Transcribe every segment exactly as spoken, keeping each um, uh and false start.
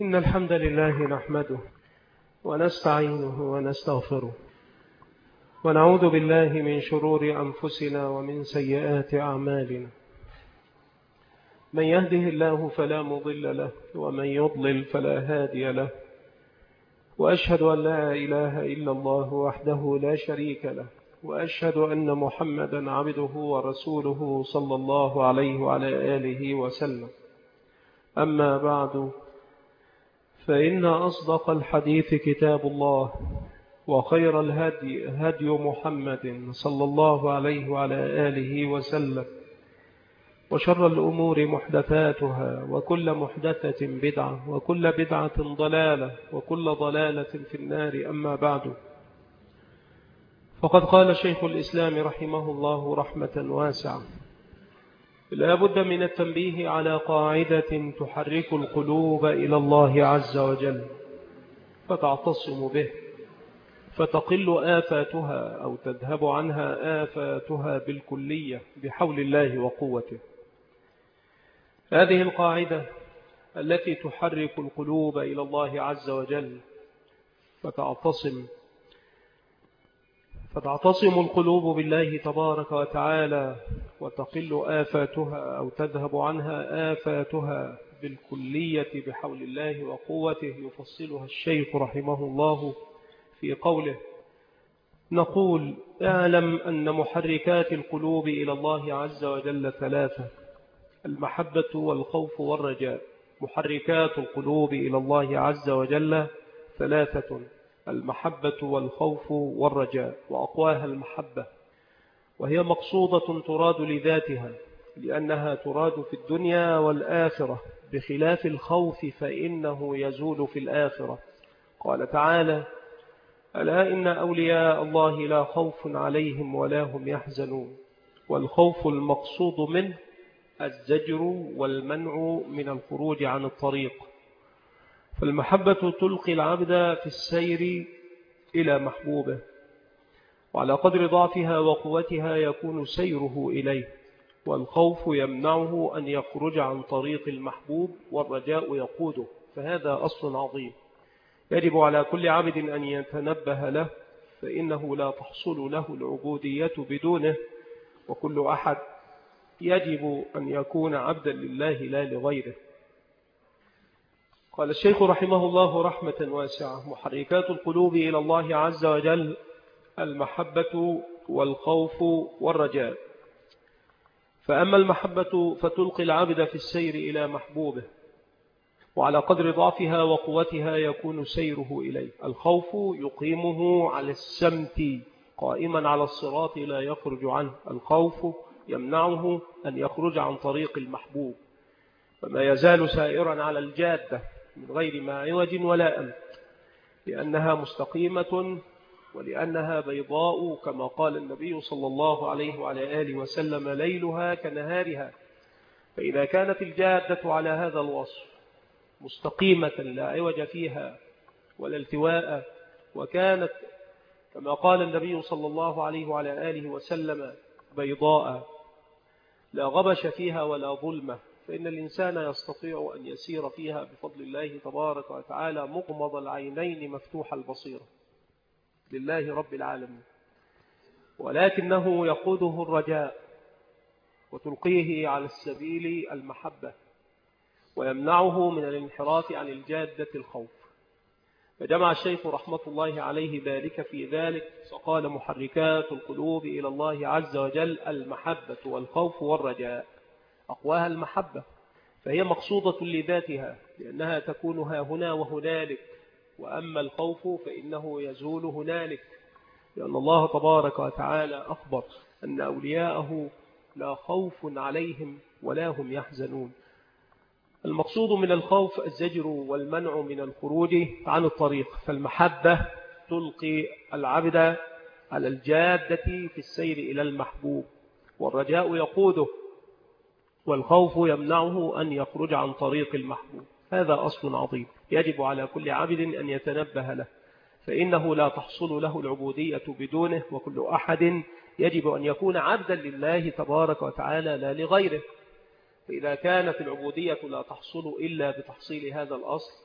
إن الحمد لله نحمده ونستعينه ونستغفره ونعوذ بالله من شرور أنفسنا ومن سيئات أعمالنا. من يهده الله فلا مضل له ومن يضلل فلا هادي له، وأشهد أن لا إله إلا الله وحده لا شريك له، وأشهد أن محمدا عبده ورسوله صلى الله عليه وعلى آله وسلم. أما بعد، فإن أصدق الحديث كتاب الله، وخير الهدي هدي محمد صلى الله عليه وعلى آله وسلم، وشر الأمور محدثاتها، وكل محدثة بدعة، وكل بدعة ضلالة، وكل ضلالة في النار. أما بعد، فقد قال شيخ الإسلام رحمه الله رحمة واسعة: لا بد من التنبيه على قاعدة تحرك القلوب إلى الله عز وجل فتعتصم به، فتقل آفاتها أو تذهب عنها آفاتها بالكلية بحول الله وقوته. هذه القاعدة التي تحرك القلوب إلى الله عز وجل فتعتصم فتعتصم القلوب بالله تبارك وتعالى وتقل آفاتها أو تذهب عنها آفاتها بالكلية بحول الله وقوته، يفصلها الشيخ رحمه الله في قوله: نقول اعلم أن محركات القلوب إلى الله عز وجل ثلاثة: المحبة والخوف والرجاء. محركات القلوب إلى الله عز وجل ثلاثة: المحبة والخوف والرجاء، وأقواها المحبة، وهي مقصودة تراد لذاتها لأنها تراد في الدنيا والآخرة، بخلاف الخوف فإنه يزول في الآخرة. قال تعالى: ألا إن أولياء الله لا خوف عليهم ولا هم يحزنون. والخوف المقصود منه الزجر والمنع من الخروج عن الطريق. فالمحبة تلقي العبد في السير إلى محبوبه، وعلى قدر ضعفها وقوتها يكون سيره إليه. والخوف يمنعه أن يخرج عن طريق المحبوب، والرجاء يقوده. فهذا أصل عظيم يجب على كل عبد أن يتنبه له، فإنه لا تحصل له العبودية بدونه، وكل أحد يجب أن يكون عبدا لله لا لغيره. قال الشيخ رحمه الله رحمة واسعة: محركات القلوب إلى الله عز وجل المحبة والخوف والرجاء. فأما المحبة فتلقي العبد في السير إلى محبوبه، وعلى قدر ضعفها وقوتها يكون سيره إليه. الخوف يقيمه على السمت قائما على الصراط لا يخرج عنه. الخوف يمنعه أن يخرج عن طريق المحبوب، فما يزال سائرا على الجادة من غير ما عوج ولا أمت، لأنها مستقيمة ولأنها بيضاء، كما قال النبي صلى الله عليه وعلى آله وسلم: ليلها كنهارها. فإذا كانت الجادة على هذا الوصف مستقيمة لا عوج فيها ولا التواء، وكانت كما قال النبي صلى الله عليه وعلى آله وسلم بيضاء لا غبش فيها ولا ظلمة، فإن الإنسان يستطيع أن يسير فيها بفضل الله تبارك وتعالى مغمض العينين مفتوح البصيرة لله رب العالمين. ولكنه يقوده الرجاء وتلقيه على السبيل المحبة، ويمنعه من الانحراف عن الجادة الخوف. فجمع الشيخ رحمة الله عليه ذلك في ذلك، فقال: محركات القلوب إلى الله عز وجل المحبة والخوف والرجاء. أقواها المحبة، فهي مقصودة لذاتها لأنها تكون ها هنا وهنالك. وأما الخوف فإنه يزول هنالك، لأن الله تبارك وتعالى أخبر أن أولياءه لا خوف عليهم ولا هم يحزنون. المقصود من الخوف الزجر والمنع من الخروج عن الطريق. فالمحبة تلقي العبد على الجادة في السير إلى المحبوب، والرجاء يقوده، والخوف يمنعه أن يخرج عن طريق المحبوب. هذا أصل عظيم يجب على كل عبد أن يتنبه له، فإنه لا تحصل له العبودية بدونه، وكل أحد يجب أن يكون عبدا لله تبارك وتعالى لا لغيره. فإذا كانت العبودية لا تحصل إلا بتحصيل هذا الأصل،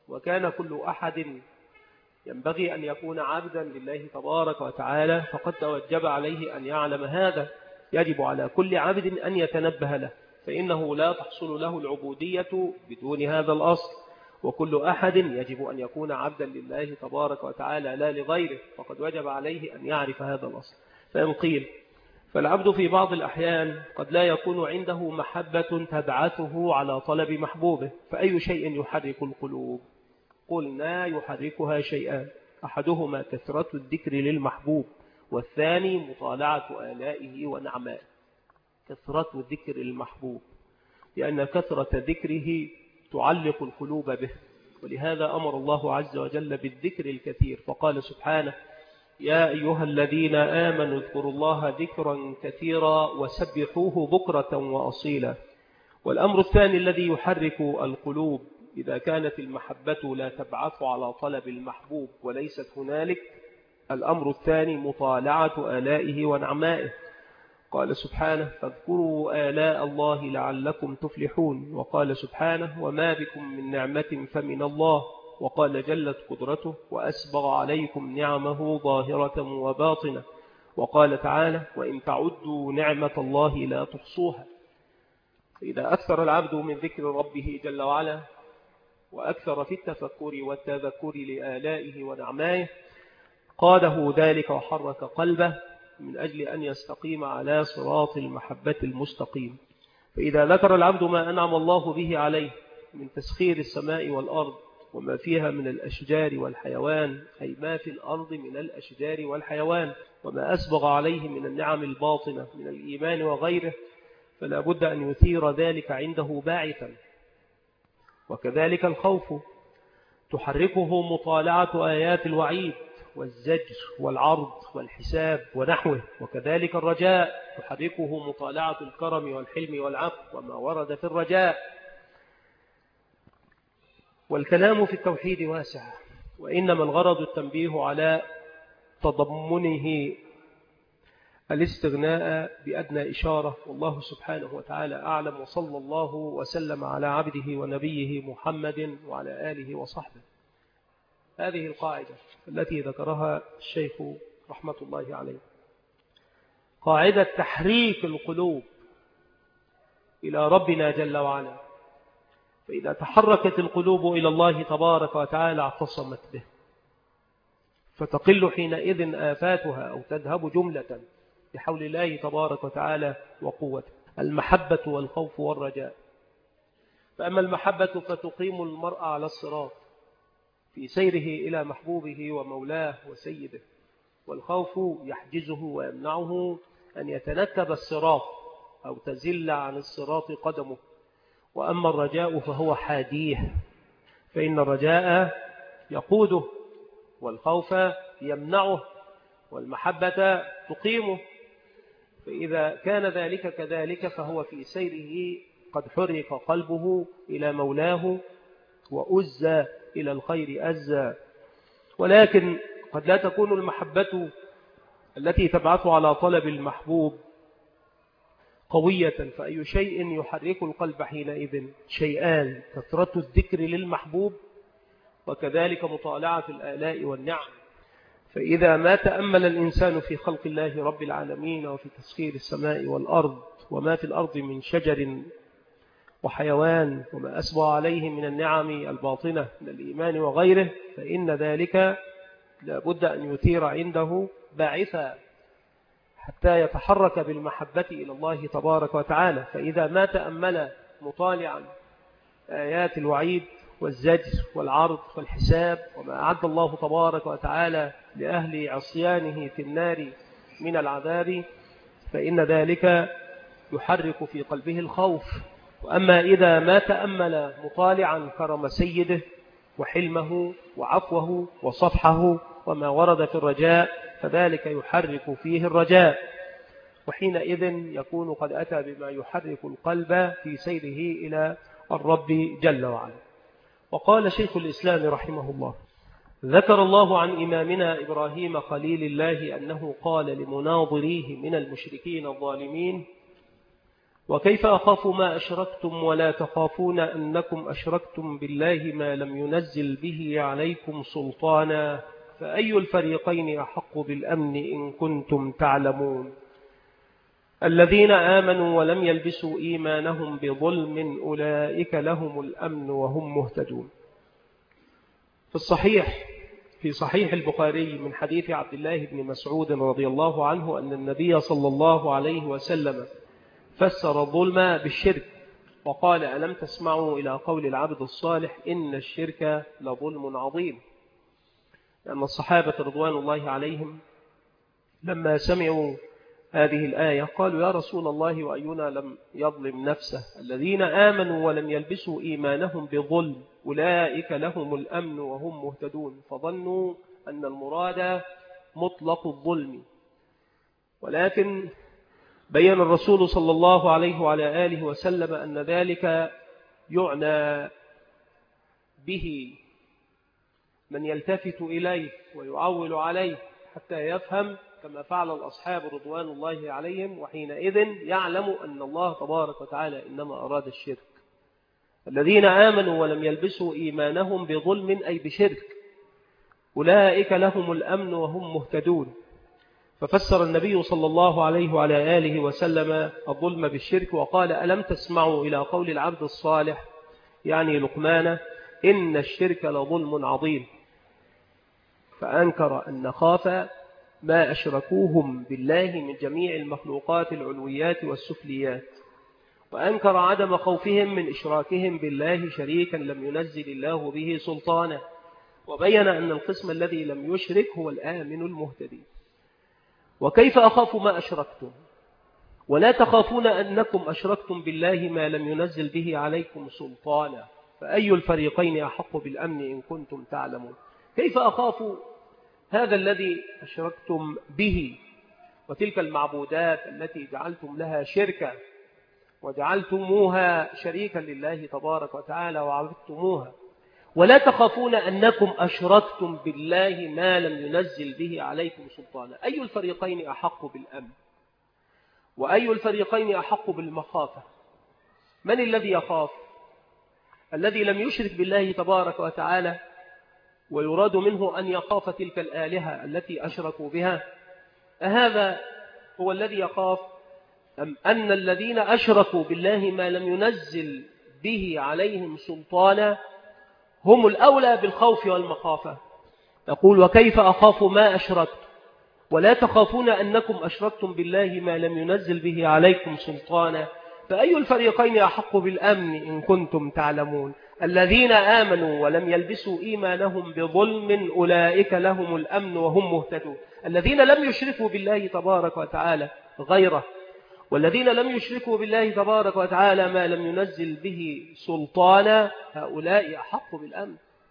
وكان كل أحد ينبغي أن يكون عبدا لله تبارك وتعالى، فقد توجب عليه أن يعلم هذا. يجب على كل عبد أن يتنبه له، فإنه لا تحصل له العبودية بدون هذا الأصل، وكل أحد يجب أن يكون عبدا لله تبارك وتعالى لا لغيره، فقد وجب عليه أن يعرف هذا الأصل. فإن قيل فالعبد في بعض الأحيان قد لا يكون عنده محبة تبعثه على طلب محبوبه، فأي شيء يحرك القلوب؟ قلنا يحركها شيئان، أحدهما كثرة الذكر للمحبوب، والثاني مطالعة آلائه ونعمائه. كثرة ذكر المحبوب، لأن كثرة ذكره تعلق القلوب به، ولهذا أمر الله عز وجل بالذكر الكثير، فقال سبحانه: يا أيها الذين آمنوا اذكروا الله ذكرا كثيرا وسبحوه بكرة وأصيلا. والأمر الثاني الذي يحرك القلوب إذا كانت المحبة لا تبعث على طلب المحبوب وليست هنالك، الأمر الثاني مطالعة آلائه ونعمائه. قال سبحانه: فاذكروا آلاء الله لعلكم تفلحون. وقال سبحانه: وما بكم من نعمة فمن الله. وقال جلت قدرته: وأسبغ عليكم نعمه ظاهرة وباطنة. وقال تعالى: وإن تعدوا نعمة الله لا تحصوها. فإذا أكثر العبد من ذكر ربه جل وعلا، وأكثر في التفكر والتذكر لآلائه ونعمائه، قاده ذلك وحرك قلبه من أجل أن يستقيم على صراط المحبة المستقيم. فإذا ذكر العبد ما أنعم الله به عليه من تسخير السماء والأرض وما فيها من الأشجار والحيوان، أي ما في الأرض من الأشجار والحيوان، وما أسبغ عليه من النعم الباطنة من الإيمان وغيره، فلا بد أن يثير ذلك عنده باعثا. وكذلك الخوف تحركه مطالعة آيات الوعيد والزجر والعرض والحساب ونحوه. وكذلك الرجاء تحركه مطالعة الكرم والحلم والعفو وما ورد في الرجاء. والكلام في التوحيد واسع، وإنما الغرض التنبيه على تضمنه الاستغناء بأدنى إشارة. والله سبحانه وتعالى أعلم، وصلى الله وسلم على عبده ونبيه محمد وعلى آله وصحبه. هذه القاعدة التي ذكرها الشيخ رحمة الله عليه، قاعدة تحريك القلوب إلى ربنا جل وعلا. فإذا تحركت القلوب إلى الله تبارك وتعالى اعتصمت به، فتقل حينئذ آفاتها أو تذهب جملة بحول الله تبارك وتعالى وقوته. المحبة والخوف والرجاء. فأما المحبة فتقيم المرء على الصراط في سيره إلى محبوبه ومولاه وسيده، والخوف يحجزه ويمنعه أن يتنكب الصراط أو تزل عن الصراط قدمه. وأما الرجاء فهو حاديه، فإن الرجاء يقوده، والخوف يمنعه، والمحبة تقيمه. فإذا كان ذلك كذلك فهو في سيره قد حرك قلبه إلى مولاه وأزى إلى الخير أزى. ولكن قد لا تكون المحبة التي تبعث على طلب المحبوب قوية، فأي شيء يحرك القلب حينئذ؟ شيئان: كثرة الذكر للمحبوب، وكذلك مطالعة الآلاء والنعم. فإذا ما تأمل الإنسان في خلق الله رب العالمين وفي تسخير السماء والأرض وما في الأرض من شجر وحيوان وما أسبغ عليه من النعم الباطنة من الإيمان وغيره، فإن ذلك لابد أن يثير عنده باعثا حتى يتحرك بالمحبة إلى الله تبارك وتعالى. فإذا ما تأمل مطالعا آيات الوعيد والزجر والعرض والحساب وما أعد الله تبارك وتعالى لأهل عصيانه في النار من العذاب، فإن ذلك يحرك في قلبه الخوف. وأما إذا ما تأمل مطالعا كرم سيده وحلمه وعفوه وصفحه وما ورد في الرجاء، فذلك يحرك فيه الرجاء، وحينئذ يكون قد أتى بما يحرك القلب في سيره إلى الرب جل وعلا. وقال شيخ الإسلام رحمه الله: ذكر الله عن إمامنا إبراهيم خليل الله أنه قال لمناظريه من المشركين الظالمين: وكيف أخاف ما أشركتم ولا تخافون أنكم أشركتم بالله ما لم ينزل به عليكم سلطانا فأي الفريقين أحق بالأمن إن كنتم تعلمون الذين آمنوا ولم يلبسوا إيمانهم بظلم أولئك لهم الأمن وهم مهتدون. في الصحيح في صحيح البخاري من حديث عبد الله بن مسعود رضي الله عنه أن النبي صلى الله عليه وسلم فسر الظلم بالشرك وقال ألم تسمعوا إلى قول العبد الصالح إن الشرك لظلم عظيم. لأن الصحابة رضوان الله عليهم لما سمعوا هذه الآية قالوا يا رسول الله وأينا لم يظلم نفسه الذين آمنوا ولم يلبسوا إيمانهم بظلم أولئك لهم الأمن وهم مهتدون فظنوا أن المراد مطلق الظلم. ولكن بيّن الرسول صلى الله عليه وعلى آله وسلم أن ذلك يعنى به من يلتفت إليه ويعول عليه حتى يفهم كما فعل الأصحاب رضوان الله عليهم وحينئذ يعلم أن الله تبارك وتعالى إنما أراد الشرك. الذين آمنوا ولم يلبسوا إيمانهم بظلم أي بشرك أولئك لهم الأمن وهم مهتدون. ففسر النبي صلى الله عليه وعلى آله وسلم الظلم بالشرك وقال ألم تسمعوا إلى قول العبد الصالح يعني لقمان إن الشرك لظلم عظيم فأنكر أن خاف ما أشركوهم بالله من جميع المخلوقات العلويات والسفليات وأنكر عدم خوفهم من إشراكهم بالله شريكا لم ينزل الله به سلطانا وبين أن القسم الذي لم يشرك هو الآمن المهتدي. وكيف أخاف ما أشركتم ولا تخافون أنكم أشركتم بالله ما لم ينزل به عليكم سلطانا فأي الفريقين أحق بالأمن إن كنتم تعلمون. كيف أخاف هذا الذي أشركتم به وتلك المعبودات التي جعلتم لها شركا وجعلتموها شريكا لله تبارك وتعالى وعبدتموها ولا تخافون أنكم أشركتم بالله ما لم ينزل به عليكم سلطانا. أي الفريقين أحق بالأمن وأي الفريقين أحق بالمخافة؟ من الذي يخاف؟ الذي لم يشرك بالله تبارك وتعالى ويراد منه أن يخاف تلك الآلهة التي أشركوا بها أهذا هو الذي يخاف أم أن الذين أشركوا بالله ما لم ينزل به عليهم سلطانا هم الأولى بالخوف والمخافة؟ يقول وكيف أخاف ما أشركت ولا تخافون أنكم أشركتم بالله ما لم ينزل به عليكم سلطانا فأي الفريقين أحق بالأمن إن كنتم تعلمون الذين آمنوا ولم يلبسوا إيمانهم بظلم أولئك لهم الأمن وهم مهتدون. الذين لم يشركوا بالله تبارك وتعالى غيره والذين لم يشركوا بالله تبارك وتعالى ما لم ينزل به سلطانا هؤلاء أحق بالأمن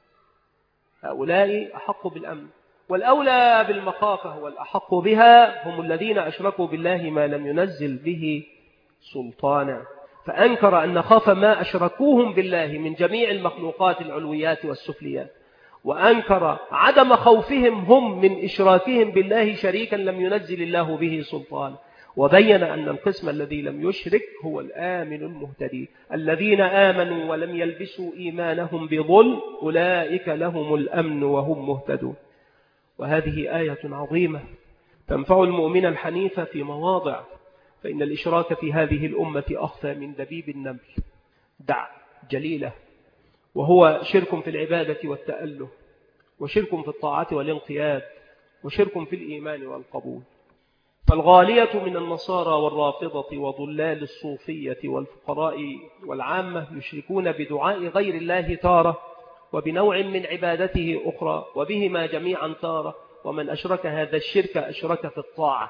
هؤلاء أحق بالأمن والأولى بالمخافة والأحق بها هم الذين أشركوا بالله ما لم ينزل به سلطانا. فأنكر أن خاف ما أشركوهم بالله من جميع المخلوقات العلويات والسفليات وأنكر عدم خوفهم هم من إشراكهم بالله شريكا لم ينزل الله به سلطان وبين أن القسم الذي لم يشرك هو الآمن المهتدي. الذين آمنوا ولم يلبسوا إيمانهم بظلم أولئك لهم الأمن وهم مهتدون. وهذه آية عظيمة تنفع المؤمن الحنيف في مواضع فإن الإشراك في هذه الأمة أخفى من دبيب النمل دع جليلة وهو شرك في العبادة والتأله وشرك في الطاعة والانقياد وشرك في الإيمان والقبول. فالغالية من النصارى والرافضة وضلال الصوفية والفقراء والعامة يشركون بدعاء غير الله تارة وبنوع من عبادته أخرى وبهما جميعا تارة ومن أشرك هذا الشرك أشرك في الطاعة.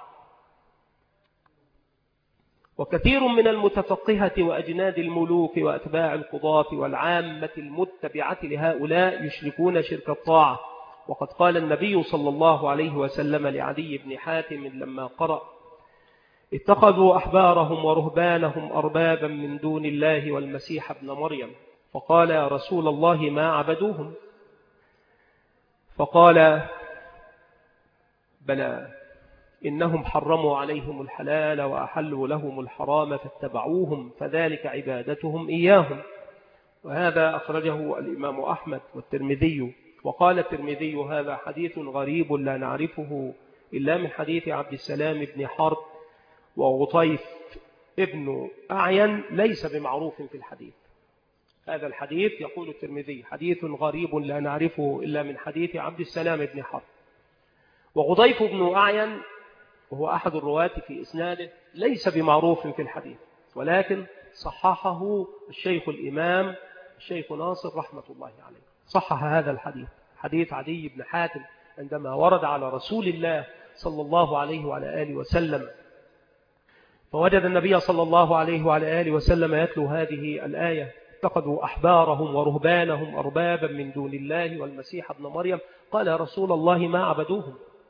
وكثير من المتفقهة وأجناد الملوك وأتباع القضاة والعامة المتبعة لهؤلاء يشركون شرك الطاعة. وقد قال النبي صلى الله عليه وسلم لعدي بن حاتم لما قرأ اتخذوا أحبارهم ورهبانهم أربابا من دون الله والمسيح ابن مريم فقال يا رسول الله ما عبدوهم فقال بلى إنهم حرموا عليهم الحلال وأحلوا لهم الحرام فاتبعوهم فذلك عبادتهم إياهم. وهذا أخرجه الإمام أحمد والترمذي. وقال الترمذي هذا حديث غريب لا نعرفه إلا من حديث عبد السلام بن حرب وغطيف ابن أعين ليس بمعروف في الحديث. هذا الحديث يقول الترمذي حديث غريب لا نعرفه إلا من حديث عبد السلام بن حرب. وغطيف بن أعين وهو أحد الرواة في إسناده ليس بمعروف في الحديث، ولكن صححه الشيخ الإمام الشيخ ناصر رحمة الله عليه، صحح هذا الحديث حديث عدي بن حاتم عندما ورد على رسول الله صلى الله عليه وعلى آله وسلم، فوجد النبي صلى الله عليه وعلى آله وسلم يتلو هذه الآية: اتخذوا أحبارهم ورهبانهم أربابا من دون الله والمسيح ابن مريم. قال يا رسول الله ما عبدوهم؟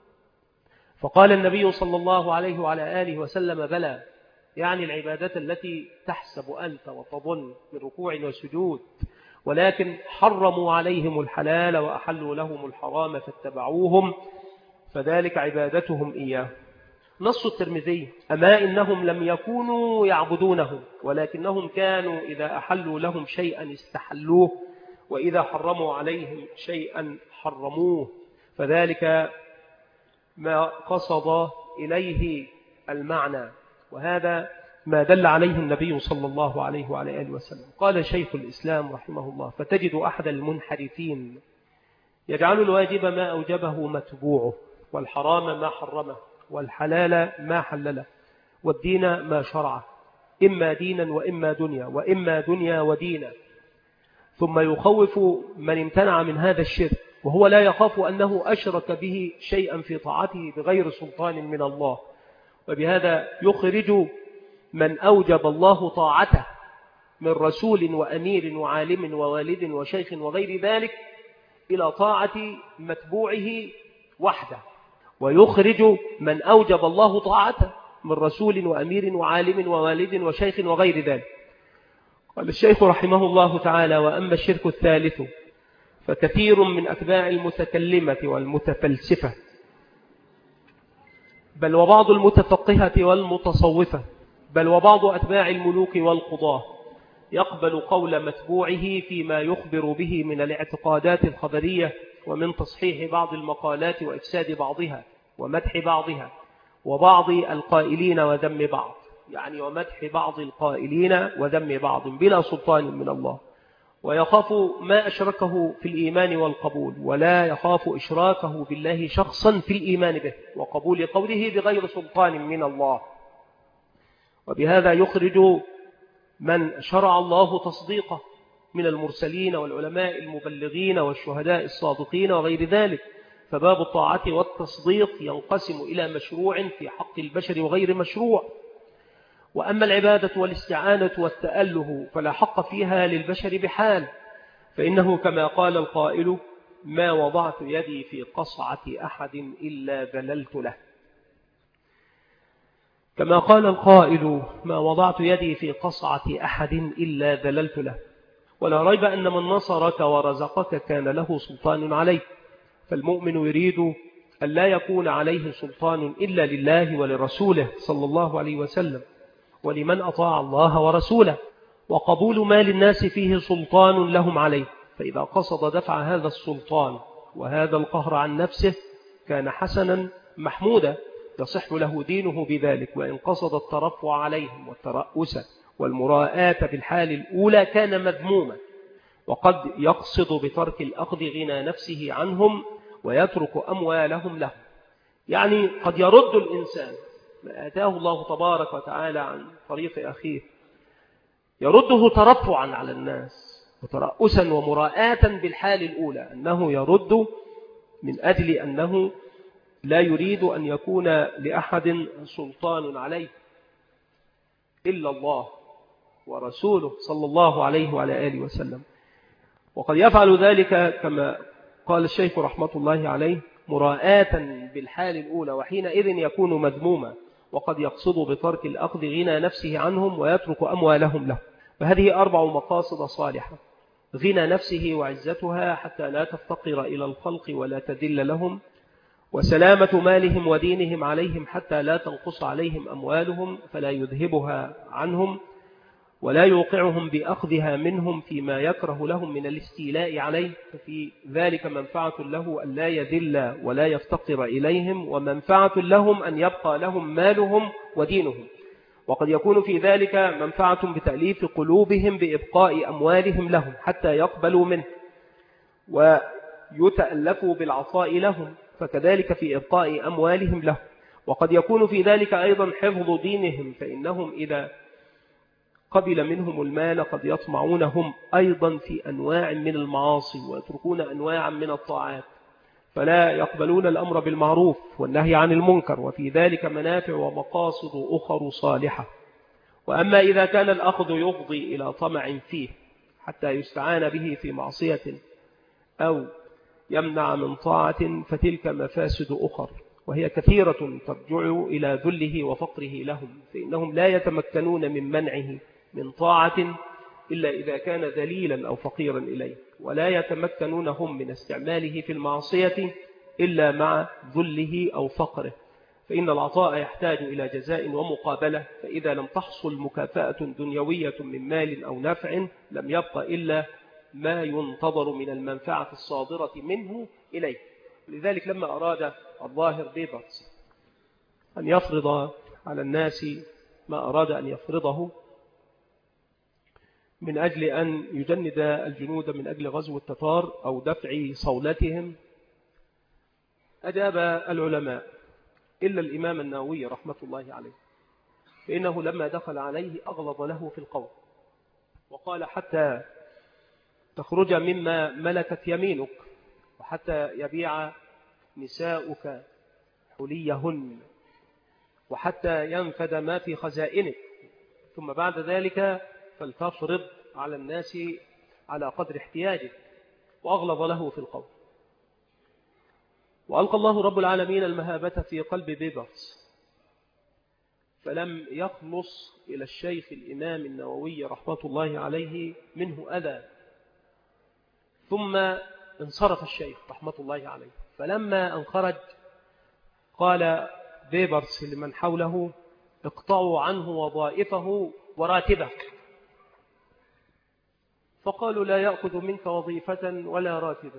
فقال النبي صلى الله عليه وعلى آله وسلم: بلى، يعني العبادات التي تحسب أنت وتظن من ركوع وسجود، ولكن حرموا عليهم الحلال وأحلوا لهم الحرام فاتبعوهم فذلك عبادتهم إياه. نص الترمذي: أما إنهم لم يكونوا يعبدونه، ولكنهم كانوا إذا أحلوا لهم شيئا استحلوه، وإذا حرموا عليهم شيئا حرموه، فذلك ما قصد إليه المعنى. وهذا ما دل عليه النبي صلى الله عليه وعلى آله وسلم. قال شيخ الإسلام رحمه الله: فتجد أحد المنحرفين يجعل الواجب ما أوجبه متبوعه، والحرام ما حرمه، والحلال ما حلله، والدين ما شرعه، إما دينا وإما دنيا، وإما دنيا ودينا، ثم يخوف من امتنع من هذا الشرك وهو لا يخاف أنه أشرك به شيئا في طاعته بغير سلطان من الله. وبهذا يخرج من أوجب الله طاعته من رسول وأمير وعالم ووالد وشيخ وغير ذلك إلى طاعة متبوعه وحده، ويخرج من أوجب الله طاعته من رسول وأمير وعالم ووالد وشيخ وغير ذلك. قال الشيخ رحمه الله تعالى: وأما الشرك الثالث فكثير من أتباع المتكلمة والمتفلسفة، بل وبعض المتفقهة والمتصوفة، بل وبعض أتباع الملوك والقضاة يقبل قول متبوعه فيما يخبر به من الاعتقادات الخبرية، ومن تصحيح بعض المقالات وإفساد بعضها ومدح بعضها، وبعض القائلين وذم بعض، يعني ومدح بعض القائلين وذم بعض بلا سلطان من الله، ويخاف ما أشركه في الإيمان والقبول، ولا يخاف إشراكه بالله شخصا في الإيمان به وقبول قوله بغير سلطان من الله. وبهذا يخرج من شرع الله تصديقه من المرسلين والعلماء المبلغين والشهداء الصادقين وغير ذلك. فباب الطاعة والتصديق ينقسم إلى مشروع في حق البشر وغير مشروع. وأما العبادة والاستعانة والتأله فلا حق فيها للبشر بحال، فإنه كما قال القائل: ما وضعت يدي في قصعة أحد إلا ذللت له. كما قال القائل: ما وضعت يدي في قصعة أحد إلا ذللت له. ولا ريب أن من نصرك ورزقك كان له سلطان عليه، فالمؤمن يريد أن لا يكون عليه سلطان إلا لله ولرسوله صلى الله عليه وسلم، ولمن أطاع الله ورسوله، وقبول ما للناس فيه سلطان لهم عليه. فإذا قصد دفع هذا السلطان وهذا القهر عن نفسه كان حسنا محمودا يصح له دينه بذلك، وإن قصد الترفع عليهم والترأس والمراءة بالحال الأولى كان مذموما. وقد يقصد بترك الأخذ غنى نفسه عنهم ويترك أموالهم له، يعني قد يرد الإنسان ما آتاه الله تبارك وتعالى عن طريق أخيه، يرده ترفعا على الناس وترأسا ومراءة بالحال الأولى، أنه يرد من أجل أنه لا يريد أن يكون لأحد سلطان عليه إلا الله ورسوله صلى الله عليه وعلى آله وسلم. وقد يفعل ذلك كما قال الشيخ رحمة الله عليه مراءة بالحال الأولى، وحينئذ يكون مذموما. وقد يقصد بترك الأخذ غنى نفسه عنهم ويترك أموالهم له. فهذه أربع مقاصد صالحة: غنى نفسه وعزتها حتى لا تفتقر إلى الخلق ولا تذل لهم، وسلامة مالهم ودينهم عليهم حتى لا تنقص عليهم أموالهم فلا يذهبها عنهم ولا يوقعهم بأخذها منهم فيما يكره لهم من الاستيلاء عليه، ففي ذلك منفعة له أن لا يذل ولا يفتقر إليهم، ومنفعة لهم أن يبقى لهم مالهم ودينهم. وقد يكون في ذلك منفعة بتأليف قلوبهم بإبقاء أموالهم لهم حتى يقبلوا منه ويتألفوا بالعطاء لهم، فكذلك في إبقاء أموالهم لهم. وقد يكون في ذلك أيضا حفظ دينهم، فإنهم إذا قبل منهم المال قد يطمعون هم أيضا في أنواع من المعاصي ويتركون أنواعا من الطاعات، فلا يقبلون الأمر بالمعروف والنهي عن المنكر، وفي ذلك منافع ومقاصد أخر صالحة. وأما إذا كان الأخذ يفضي إلى طمع فيه حتى يستعان به في معصية أو يمنع من طاعة فتلك مفاسد أخر، وهي كثيرة ترجع إلى ذله وفقره لهم، فإنهم لا يتمكنون من منعه من طاعة إلا إذا كان ذليلا أو فقيرا إليه، ولا يتمكنون هم من استعماله في المعصية إلا مع ذله أو فقره، فإن العطاء يحتاج إلى جزاء ومقابلة، فإذا لم تحصل مكافأة دنيوية من مال أو نفع لم يبق إلا ما ينتظر من المنفعة الصادرة منه إليه. لذلك لما أراد الظاهر بيبرس أن يفرض على الناس ما أراد أن يفرضه من أجل أن يجند الجنود من أجل غزو التتار أو دفع صولتهم، أجاب العلماء إلا الإمام النووي رحمة الله عليه، فإنه لما دخل عليه أغلظ له في القول وقال حتى تخرج مما ملكت يمينك، وحتى يبيع نساؤك حليهن، وحتى ينفد ما في خزائنك، ثم بعد ذلك فلتفرض على الناس على قدر احتياجك، وأغلظ له في القول. وألقى الله رب العالمين المهابة في قلب بيبرس، فلم يخلص إلى الشيخ الإمام النووي رحمة الله عليه منه أذى، ثم انصرف الشيخ رحمة الله عليه. فلما انخرج قال بيبرس لمن حوله: اقطعوا عنه وظائفه وراتبه. فقالوا: لا يأخذ منك وظيفة ولا راتبة،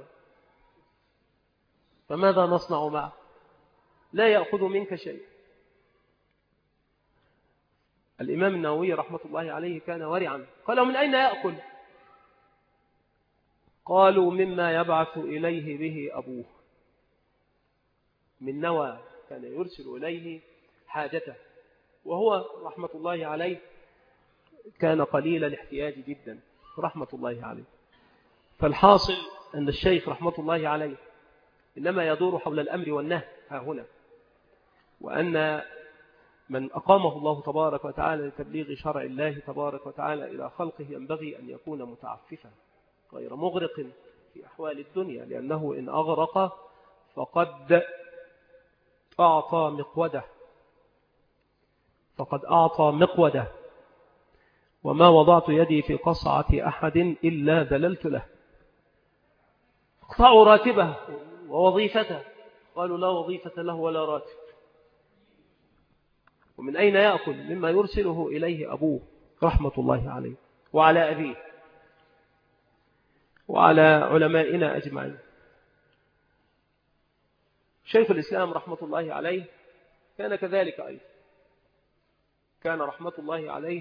فماذا نصنع معه؟ لا يأخذ منك شيء. الإمام النووي رحمة الله عليه كان ورعا، قالوا: من أين يأكل؟ قالوا: مما يبعث إليه به أبوه من نوى، كان يرسل إليه حاجته، وهو رحمة الله عليه كان قليل الاحتياج جدا رحمة الله عليه. فالحاصل أن الشيخ رحمة الله عليه إنما يدور حول الأمر والنهي ها هنا، وأن من أقامه الله تبارك وتعالى لتبليغ شرع الله تبارك وتعالى إلى خلقه ينبغي أن يكون متعففا غير مغرق في أحوال الدنيا، لأنه إن أغرق فقد أعطى مقوده فقد أعطى مقوده وما وضعت يدي في قصعة أحد إلا ذللت له. اقطعوا راتبه ووظيفته، قالوا: لا وظيفة له ولا راتب. ومن أين يأكل؟ مما يرسله إليه أبوه رحمة الله عليه وعلى أبيه وعلى علمائنا أجمعين. شيخ الإسلام رحمة الله عليه كان كذلك أيضا، كان رحمة الله عليه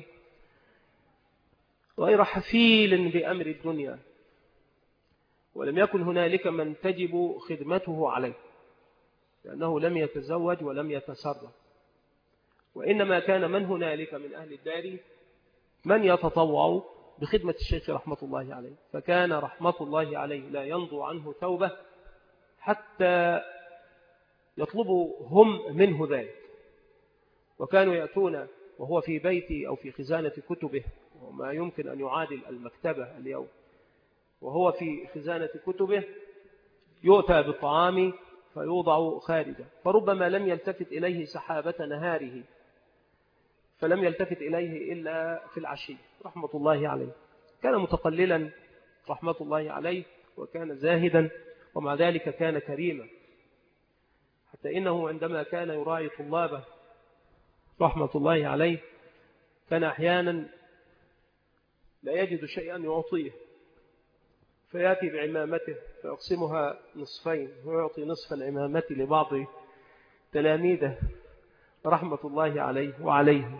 غير حفيل بأمر الدنيا، ولم يكن هنالك من تجب خدمته عليه، لأنه لم يتزوج ولم يتسرى، وإنما كان من هنالك من أهل الدار من يتطوع بخدمة الشيخ رحمة الله عليه، فكان رحمة الله عليه لا ينضو عنه توبة حتى يطلبوا هم منه ذلك. وكانوا يأتون وهو في بيتي أو في خزانة كتبه، وما يمكن أن يعادل المكتبة اليوم، وهو في خزانة كتبه يؤتى بالطعام فيوضع خارجه، فربما لم يلتفت إليه سحابة نهاره، فلم يلتفت إليه إلا في العشي رحمة الله عليه. كان متقللا رحمة الله عليه، وكان زاهدا، ومع ذلك كان كريما، حتى إنه عندما كان يراعي طلابه رحمة الله عليه كان أحيانا لا يجد شيئا يعطيه، فيأتي بعمامته فيقسمها نصفين ويعطي نصف العمامة لبعض تلاميذه رحمة الله عليه وعليه.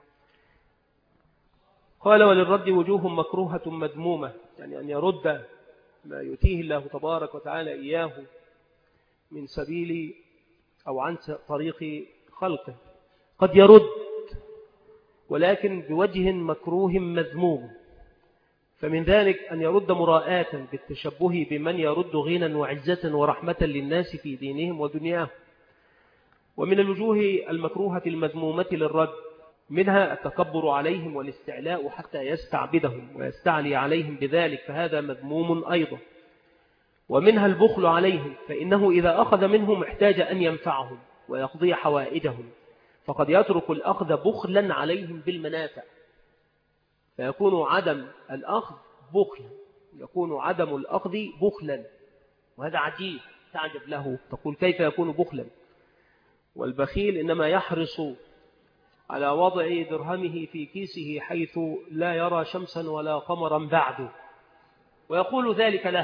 قال: وللرد وجوه مكروهة مذمومة، يعني أن يرد ما يؤتيه الله تبارك وتعالى إياه من سبيل أو عن طريق خلقه، قد يرد ولكن بوجه مكروه مذموم. فمن ذلك أن يرد مراءة بالتشبه بمن يرد غنى وعزة ورحمة للناس في دينهم ودنياهم. ومن الوجوه المكروهة المذمومة للرد منها التكبر عليهم والاستعلاء حتى يستعبدهم ويستعلي عليهم بذلك، فهذا مذموم أيضا. ومنها البخل عليهم، فإنه إذا أخذ منهم احتاج أن ينفعهم ويقضي حوائجهم، فقد يترك الأخذ بخلا عليهم بالمنافع، فيكون عدم الأخذ بخلا، يكون عدم الأخذ بخلا، وهذا عجيب تعجب له، تقول كيف يكون بخلا؟ والبخيل إنما يحرص على وضع درهمه في كيسه حيث لا يرى شمسا ولا قمرا بعده، ويقول ذلك له: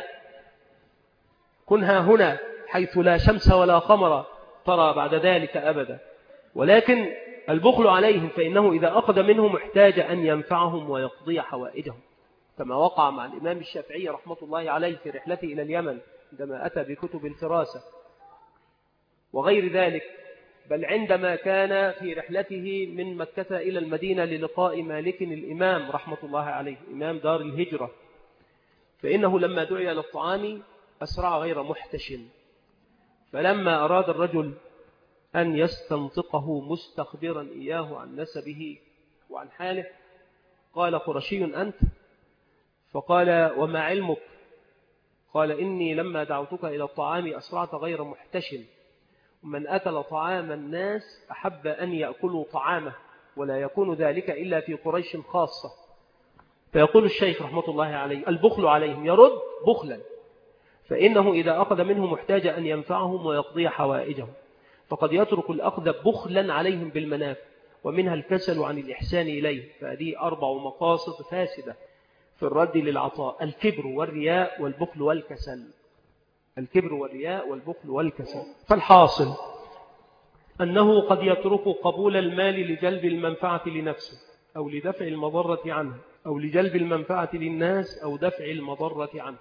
كنها هنا حيث لا شمس ولا قمر ترى بعد ذلك أبدا. ولكن البخل عليهم فإنه إذا أخذ منهم احتاج أن ينفعهم ويقضي حوائجهم، كما وقع مع الإمام الشافعي رحمة الله عليه في رحلته إلى اليمن عندما أتى بكتب الفراسة وغير ذلك، بل عندما كان في رحلته من مكة إلى المدينة للقاء مالك الإمام رحمة الله عليه إمام دار الهجرة، فإنه لما دعي للطعام أسرع غير محتشم، فلما أراد الرجل أن يستنطقه مستخبرا إياه عن نسبه وعن حاله قال: قرشي أنت؟ فقال: وما علمك؟ قال: إني لما دعوتك إلى الطعام أسرعت غير محتشم، ومن أكل طعام الناس أحب أن يأكلوا طعامه، ولا يكون ذلك إلا في قريش خاصة. فيقول الشيخ رحمة الله عليه: البخل عليهم يرد بخلا، فإنه إذا أخذ منهم محتاج أن ينفعهم ويقضي حوائجهم، فقد يترك الأخذ بخلا عليهم بالمنافع، ومنها الكسل عن الإحسان إليه. فهذه أربع مقاصد فاسدة في الرد للعطاء: الكبر والرياء والبخل والكسل. الكبر والرياء والبخل والكسل. فالحاصل أنه قد يترك قبول المال لجلب المنفعة لنفسه أو لدفع المضرة عنه، أو لجلب المنفعة للناس أو دفع المضرة عنه،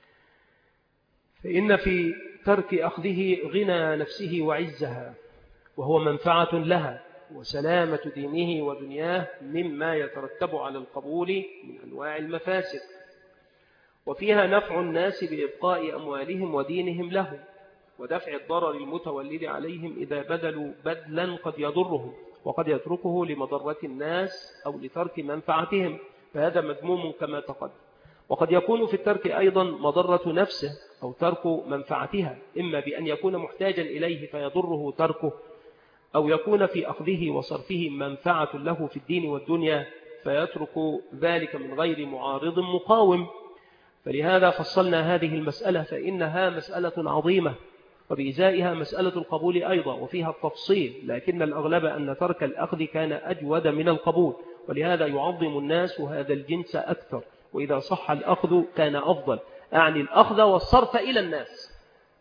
فإن في ترك أخذه غنى نفسه وعزها، وهو منفعة لها وسلامة دينه ودنياه، مما يترتب على القبول من أنواع المفاسد. وفيها نفع الناس بإبقاء أموالهم ودينهم له، ودفع الضرر المتولد عليهم إذا بذلوا بذلا قد يضرهم، وقد يتركه لمضرة الناس أو لترك منفعتهم، فهذا مذموم كما تقدم. وقد يكون في الترك أيضا مضرة نفسه أو ترك منفعتها، إما بأن يكون محتاجا إليه فيضره تركه، أو يكون في أخذه وصرفه منفعة له في الدين والدنيا فيترك ذلك من غير معارض مقاوم. فلهذا فصلنا هذه المسألة، فإنها مسألة عظيمة، وبإزائها مسألة القبول أيضا وفيها التفصيل، لكن الأغلب أن ترك الأخذ كان أجود من القبول، ولهذا يعظم الناس هذا الجنس أكثر، وإذا صح الأخذ كان أفضل، أعني الأخذ والصرف إلى الناس.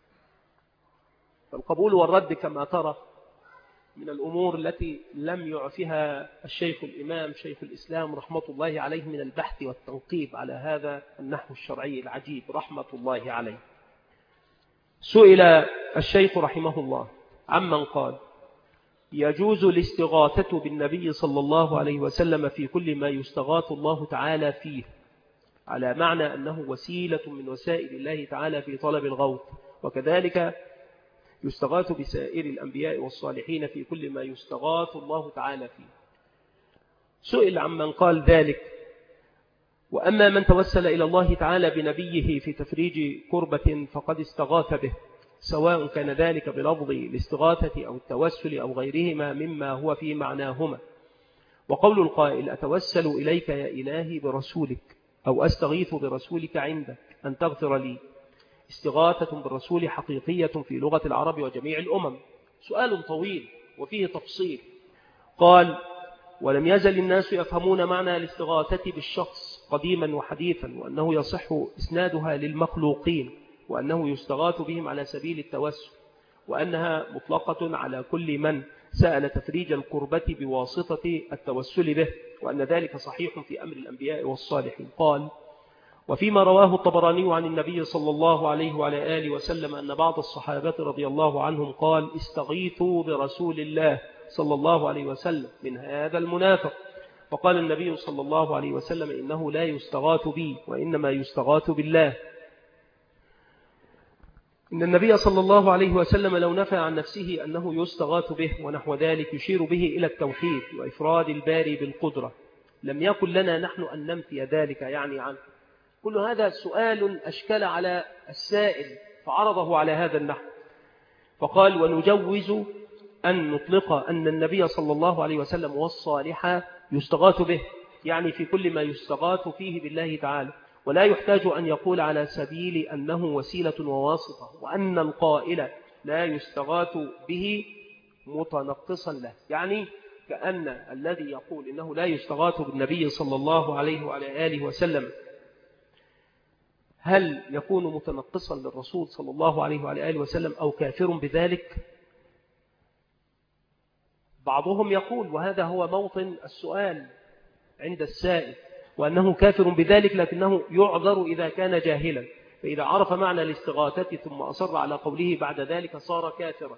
فالقبول والرد كما ترى من الأمور التي لم يعفها الشيخ الإمام شيخ الإسلام رحمة الله عليه من البحث والتنقيب على هذا النحو الشرعي العجيب رحمة الله عليه. سئل الشيخ رحمه الله عمن قال: يجوز الاستغاثة بالنبي صلى الله عليه وسلم في كل ما يستغاث الله تعالى فيه، على معنى أنه وسيلة من وسائل الله تعالى في طلب الغوث، وكذلك يستغاث بسائر الأنبياء والصالحين في كل ما يستغاث الله تعالى فيه. سئل عمن قال ذلك: وأما من توسل إلى الله تعالى بنبيه في تفريج كربة فقد استغاث به، سواء كان ذلك بلفظ الاستغاثة أو التوسل أو غيرهما مما هو في معناهما. وقول القائل: أتوسل إليك يا إلهي برسولك، أو أستغيث برسولك عندك أن تغفر لي، استغاثة بالرسول حقيقية في لغة العرب وجميع الأمم. سؤال طويل وفيه تفصيل. قال: ولم يزل الناس يفهمون معنى الاستغاثة بالشخص قديما وحديثا، وأنه يصح إسنادها للمخلوقين، وأنه يستغاث بهم على سبيل التوسل، وأنها مطلقة على كل من سأل تفريج الكربة بواسطة التوسل به، وأن ذلك صحيح في أمر الأنبياء والصالحين. قال: وفيما رواه الطبراني عن النبي صلى الله عليه وعلى آله وسلم أن بعض الصحابة رضي الله عنهم قال: استغيثوا برسول الله صلى الله عليه وسلم من هذا المنافق. فقال النبي صلى الله عليه وسلم: إنه لا يستغاث بي، وإنما يستغاث بالله. إن النبي صلى الله عليه وسلم لو نفى عن نفسه أنه يستغاث به ونحو ذلك يشير به إلى التوحيد وإفراد الباري بالقدرة، لم يكن لنا نحن أن ننفي ذلك يعني عنه. كل هذا سؤال أشكل على السائل فعرضه على هذا النحو، فقال: ونجوز أن نطلق أن النبي صلى الله عليه وسلم والصالح يستغاث به، يعني في كل ما يستغاث فيه بالله تعالى، ولا يحتاج أن يقول على سبيل أنه وسيلة وواسطة، وأن القائل لا يستغاث به متنقصا له، يعني كأن الذي يقول إنه لا يستغاث بالنبي صلى الله عليه وعلى آله وسلم هل يكون متنقصا للرسول صلى الله عليه وعلى آله وسلم أو كافر بذلك؟ بعضهم يقول، وهذا هو موطن السؤال عند السائل، وأنه كافر بذلك لكنه يعذر إذا كان جاهلا، فإذا عرف معنى الاستغاثة ثم أصر على قوله بعد ذلك صار كافرا.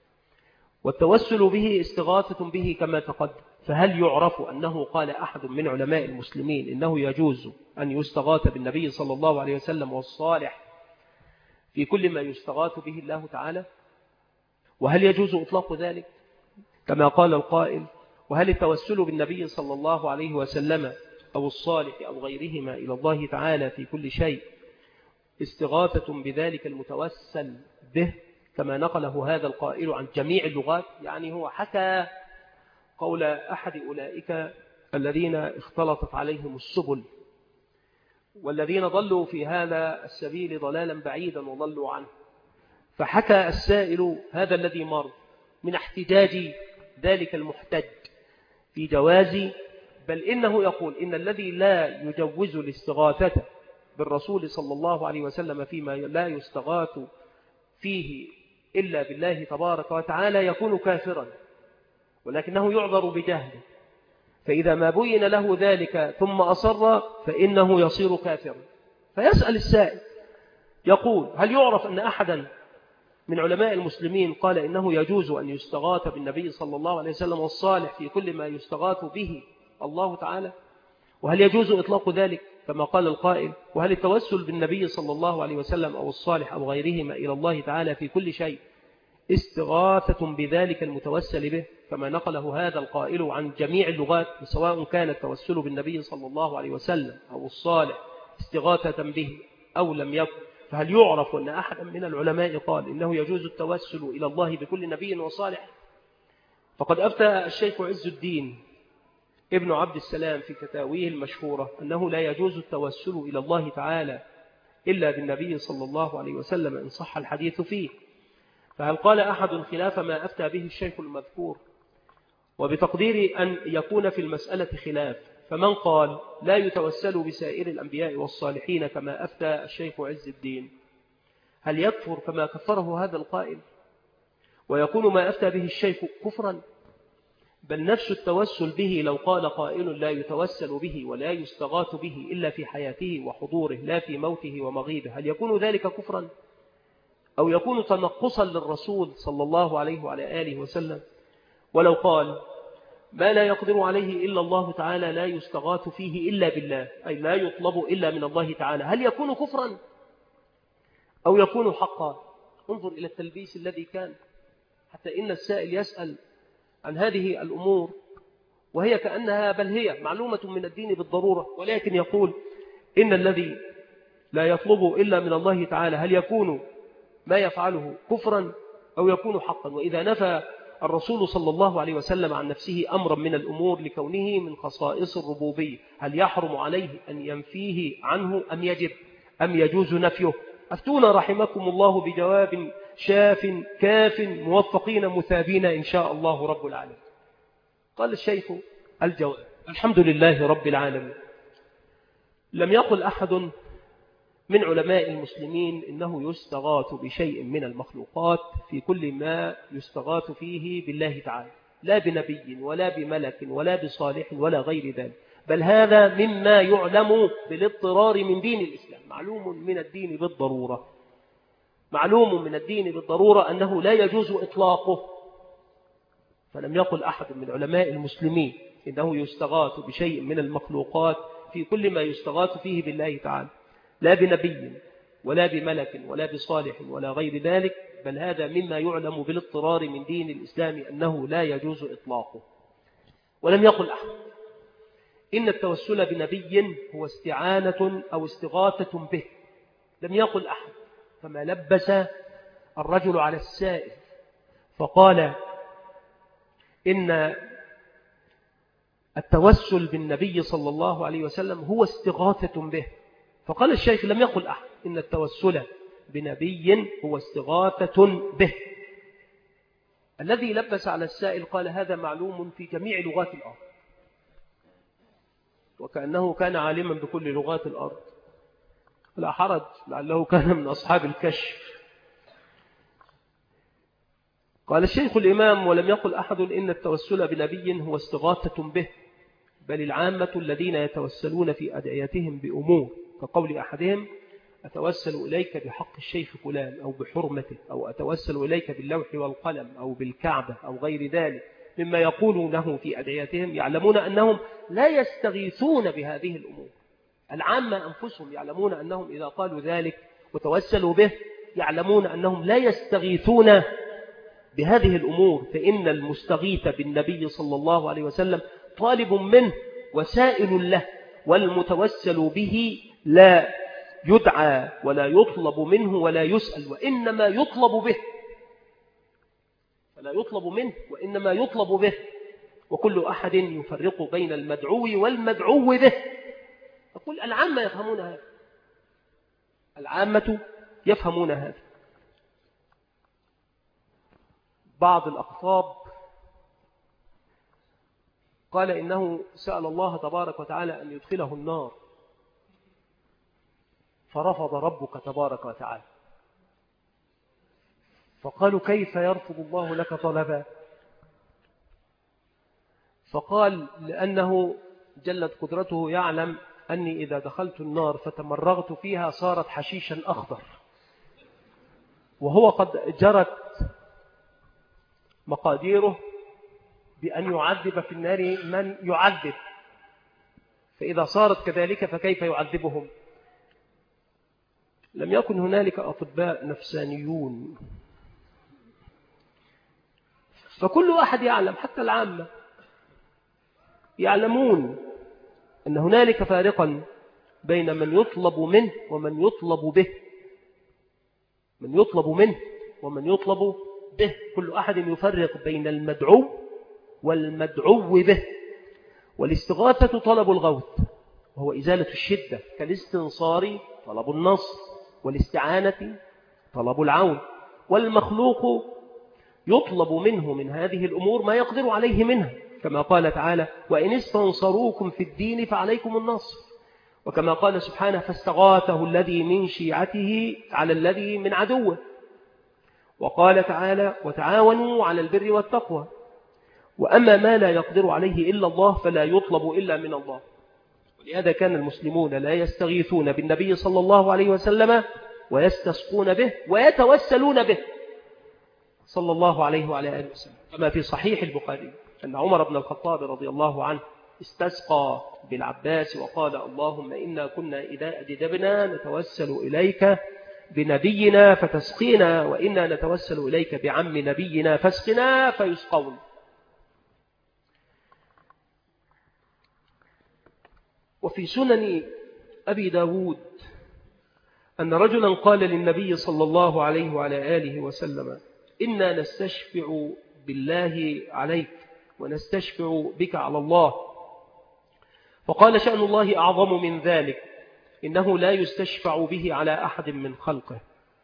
والتوسل به استغاثة به كما تقدم، فهل يعرف أنه قال أحد من علماء المسلمين إنه يجوز أن يستغاث بالنبي صلى الله عليه وسلم والصالح في كل ما يستغاث به الله تعالى؟ وهل يجوز إطلاق ذلك كما قال القائل: وهل التوسل بالنبي صلى الله عليه وسلم أو الصالح أو غيرهما إلى الله تعالى في كل شيء استغاثة بذلك المتوسل به كما نقله هذا القائل عن جميع اللغات؟ يعني هو حكى قول أحد أولئك الذين اختلطت عليهم السبل والذين ضلوا في هذا السبيل ضلالا بعيدا وضلوا عنه، فحكى السائل هذا الذي مر من احتجاج ذلك المحتج في جواز، بل إنه يقول إن الذي لا يجوز الاستغاثة بالرسول صلى الله عليه وسلم فيما لا يستغاث فيه إلا بالله تبارك وتعالى يكون كافرا، ولكنه يعذر بجهله، فإذا ما بين له ذلك ثم أصر فإنه يصير كافرا. فيسأل السائل يقول: هل يعرف أن أحدا من علماء المسلمين قال إنه يجوز أن يستغاث بالنبي صلى الله عليه وسلم والصالح في كل ما يستغاث به الله تعالى؟ وهل يجوز إطلاق ذلك كما قال القائل: وهل التوسل بالنبي صلى الله عليه وسلم أو الصالح أو غيرهما إلى الله تعالى في كل شيء استغاثة بذلك المتوسل به كما نقله هذا القائل عن جميع اللغات، سواء كان التوسل بالنبي صلى الله عليه وسلم أو الصالح استغاثة به أو لم يكن؟ فهل يعرف أن أحدا من العلماء قال إنه يجوز التوسل إلى الله بكل نبي وصالح؟ فقد أفتى الشيخ عز الدين ابن عبد السلام في فتاويه المشهورة أنه لا يجوز التوسل إلى الله تعالى إلا بالنبي صلى الله عليه وسلم إن صح الحديث فيه. فهل قال أحد خلاف ما أفتى به الشيخ المذكور؟ وبتقدير أن يكون في المسألة خلاف، فمن قال لا يتوسل بسائر الأنبياء والصالحين كما أفتى الشيخ عز الدين، هل يكفر كما كفره هذا القائل ويكون ما أفتى به الشيخ كفرا؟ بل نفس التوسل به لو قال قائل لا يتوسل به ولا يستغاث به إلا في حياته وحضوره لا في موته ومغيبه، هل يكون ذلك كفرا أو يكون تنقصا للرسول صلى الله عليه وعلى آله وسلم؟ ولو قال ما لا يقدر عليه إلا الله تعالى لا يستغاث فيه إلا بالله، أي لا يطلب إلا من الله تعالى، هل يكون كفرا أو يكون حقا؟ انظر إلى التلبيس الذي كان، حتى إن السائل يسأل عن هذه الأمور وهي كأنها بل هي معلومة من الدين بالضرورة، ولكن يقول إن الذي لا يطلب إلا من الله تعالى هل يكون ما يفعله كفرا أو يكون حقا؟ وإذا نفى الرسول صلى الله عليه وسلم عن نفسه أمرا من الأمور لكونه من خصائص الربوبية، هل يحرم عليه أن ينفيه عنه أم يجب أم يجوز نفيه أفتونا رحمكم الله بجواب شاف كاف موفقين مثابين إن شاء الله رب العالمين. قال الشيخ الجواب: الحمد لله رب العالمين. لم يقل أحد من علماء المسلمين إنه يستغاث بشيء من المخلوقات في كل ما يستغاث فيه بالله تعالى، لا بنبي ولا بملك ولا بصالح ولا غير ذلك، بل هذا مما يعلم بالاضطرار من دين الإسلام، معلوم من الدين بالضرورة، معلوم من الدين بالضرورة أنه لا يجوز إطلاقه. فلم يقل أحد من علماء المسلمين إنه يستغاث بشيء من المخلوقات في كل ما يستغاث فيه بالله تعالى، لا بنبي ولا بملك ولا بصالح ولا غير ذلك، بل هذا مما يعلم بالاضطرار من دين الإسلام أنه لا يجوز إطلاقه. ولم يقل أحد إن التوسل بنبي هو استعانة أو استغاثة به، لم يقل أحد. فما لبس الرجل على السائل فقال إن التوسل بالنبي صلى الله عليه وسلم هو استغاثة به، فقال الشيخ: لم يقل أحد إن التوسل بنبي هو استغاثة به. الذي لبس على السائل قال: هذا معلوم في جميع لغات الأرض، وكأنه كان عالما بكل لغات الأرض. لا حرج، لعله كان من أصحاب الكشف. قال الشيخ الإمام: ولم يقل أحد إن التوسل بنبي هو استغاثة به، بل العامة الذين يتوسلون في أدعيتهم بأمور، كقول أحدهم: أتوسل إليك بحق الشيخ فلان أو بحرمته، أو أتوسل إليك باللوح والقلم أو بالكعبة أو غير ذلك مما يقولونه في أدعيتهم، يعلمون أنهم لا يستغيثون بهذه الأمور. العامة أنفسهم يعلمون أنهم إذا قالوا ذلك وتوسلوا به يعلمون أنهم لا يستغيثون بهذه الأمور، فإن المستغيث بالنبي صلى الله عليه وسلم طالب منه وسائل له، والمتوسل به لا يدعى ولا يطلب منه ولا يسأل، وإنما يطلب به، فلا يطلب منه وإنما يطلب به. وكل أحد يفرق بين المدعو والمدعو به. أقول العامة يفهمون هذا، العامة يفهمون هذا. بعض الأخطاب قال إنه سأل الله تبارك وتعالى أن يدخله النار، فرفض ربك تبارك وتعالى. فقالوا: كيف يرفض الله لك طلبا؟ فقال: لأنه جلت قدرته يعلم أني إذا دخلت النار فتمرغت فيها صارت حشيشا أخضر، وهو قد جرت مقاديره بأن يعذب في النار من يعذب، فإذا صارت كذلك فكيف يعذبهم؟ لم يكن هنالك أطباء نفسانيون، فكل أحد يعلم، حتى العامة يعلمون أن هنالك فارقا بين من يطلب منه ومن يطلب به، من يطلب منه ومن يطلب به. كل أحد يفرق بين المدعو والمدعو به. والاستغاثة طلب الغوث وهو إزالة الشدة، كالاستنصار طلب النصر، والاستعانة طلب العون. والمخلوق يطلب منه من هذه الأمور ما يقدر عليه منها، كما قال تعالى: وإن استنصروكم في الدين فعليكم النصر. وكما قال سبحانه: فاستغاثه الذي من شيعته على الذي من عدوه. وقال تعالى: وتعاونوا على البر والتقوى. وأما ما لا يقدر عليه إلا الله فلا يطلب إلا من الله. ولهذا كان المسلمون لا يستغيثون بالنبي صلى الله عليه وسلم ويستسقون به ويتوسلون به صلى الله عليه وعلى آله وسلم، كما في صحيح البخاري أن عمر بن الخطاب رضي الله عنه استسقى بالعباس وقال: اللهم إنا كنا إذا أجدبنا نتوسل إليك بنبينا فتسقينا، وإنا نتوسل إليك بعم نبينا فاسقنا فيسقون. وفي سنن أبي داود أن رجلا قال للنبي صلى الله عليه وعلى آله وسلم: إنا نستشفع بالله عليك ونستشفع بك على الله. فقال: شأن الله أعظم من ذلك، إنه لا يستشفع به على أحد من خلقه.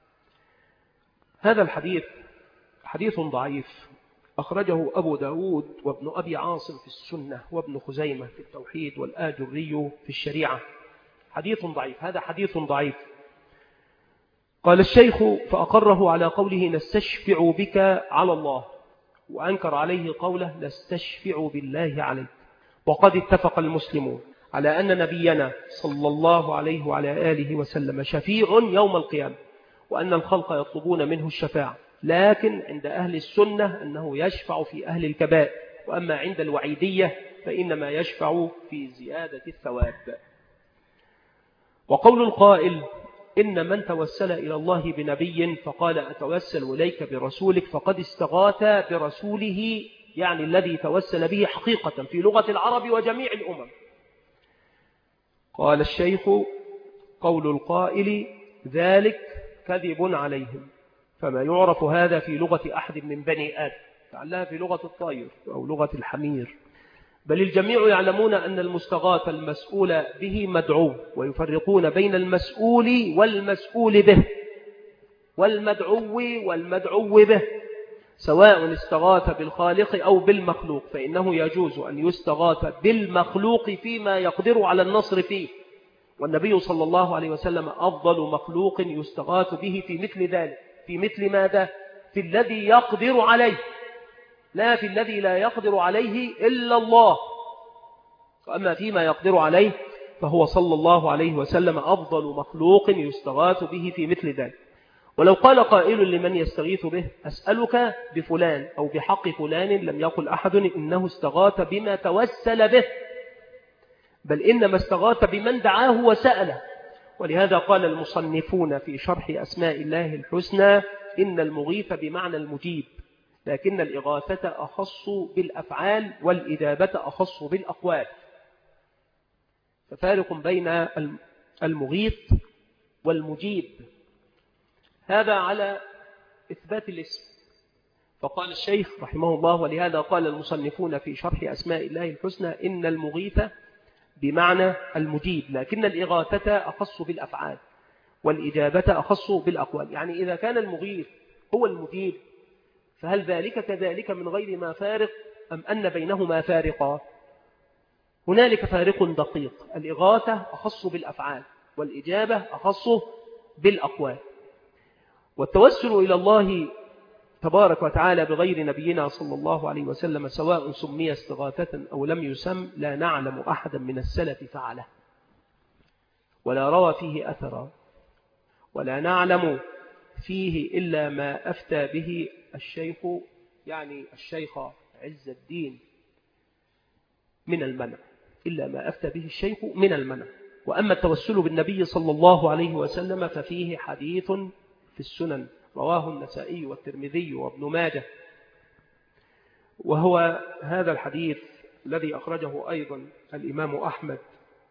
هذا الحديث حديث ضعيف، أخرجه أبو داود وابن أبي عاصم في السنة وابن خزيمة في التوحيد والآجري في الشريعة. حديث ضعيف، هذا حديث ضعيف. قال الشيخ فأقره على قوله نستشفع بك على الله، وأنكر عليه قوله نستشفع بالله عليك. وقد اتفق المسلمون على أن نبينا صلى الله عليه وعلى آله وسلم شفيع يوم القيامة، وأن الخلق يطلبون منه الشفاعة، لكن عند أهل السنة أنه يشفع في أهل الكبائر، وأما عند الوعيدية فإنما يشفع في زيادة الثواب. وقول القائل إن من توسل إلى الله بنبي فقال أتوسل إليك برسولك فقد استغاث برسوله، يعني الذي توسل به حقيقة في لغة العرب وجميع الأمم. قال الشيخ قول القائل ذلك كذب عليهم، فما يعرف هذا في لغة أحد من بني آدم، لعلها في لغة الطير أو لغة الحمير، بل الجميع يعلمون أن المستغاث المسؤول به مدعو، ويفرقون بين المسؤول والمسؤول به والمدعو والمدعو به، سواء استغاث بالخالق أو بالمخلوق، فإنه يجوز أن يستغاث بالمخلوق فيما يقدر على النصر فيه، والنبي صلى الله عليه وسلم أفضل مخلوق يستغاث به في مثل ذلك. في مثل ماذا؟ في الذي يقدر عليه، لا في الذي لا يقدر عليه إلا الله. وأما فيما يقدر عليه فهو صلى الله عليه وسلم أفضل مخلوق يستغاث به في مثل ذلك. ولو قال قائل لمن يستغيث به أسألك بفلان أو بحق فلان، لم يقل أحد إنه استغاث بما توسل به، بل إنما استغاث بمن دعاه وسأله. ولهذا قال المصنفون في شرح أسماء الله الحسنى إن المغيث بمعنى المجيب، لكن الإغاثة أخص بالأفعال والإجابة أخص بالأقوال، ففارق بين المغيث والمجيب. هذا على إثبات الاسم. فقال الشيخ رحمه الله ولهذا قال المصنفون في شرح أسماء الله الحسنى إن المغيث بمعنى المجيب، لكن الإغاثة أخص بالأفعال والإجابة أخص بالأقوال. يعني إذا كان المغيث هو المجيب فهل ذلك كذلك من غير ما فارق أم أن بينهما فارقا؟ هنالك فارق دقيق، الإغاثة أخص بالأفعال والإجابة أخص بالأقوال. والتوسل إلى الله تبارك وتعالى بغير نبينا صلى الله عليه وسلم سواء سمي استغاثة أو لم يسم لا نعلم أحدا من السلف فعله ولا روى فيه أثرا، ولا نعلم فيه إلا ما أفتى به الشيخ، يعني الشيخ عز الدين من المنع، إلا ما أفتى به الشيخ من المنع. وأما التوسل بالنبي صلى الله عليه وسلم ففيه حديث في السنن رواه النسائي والترمذي وابن ماجه، وهو هذا الحديث الذي أخرجه أيضا الإمام أحمد،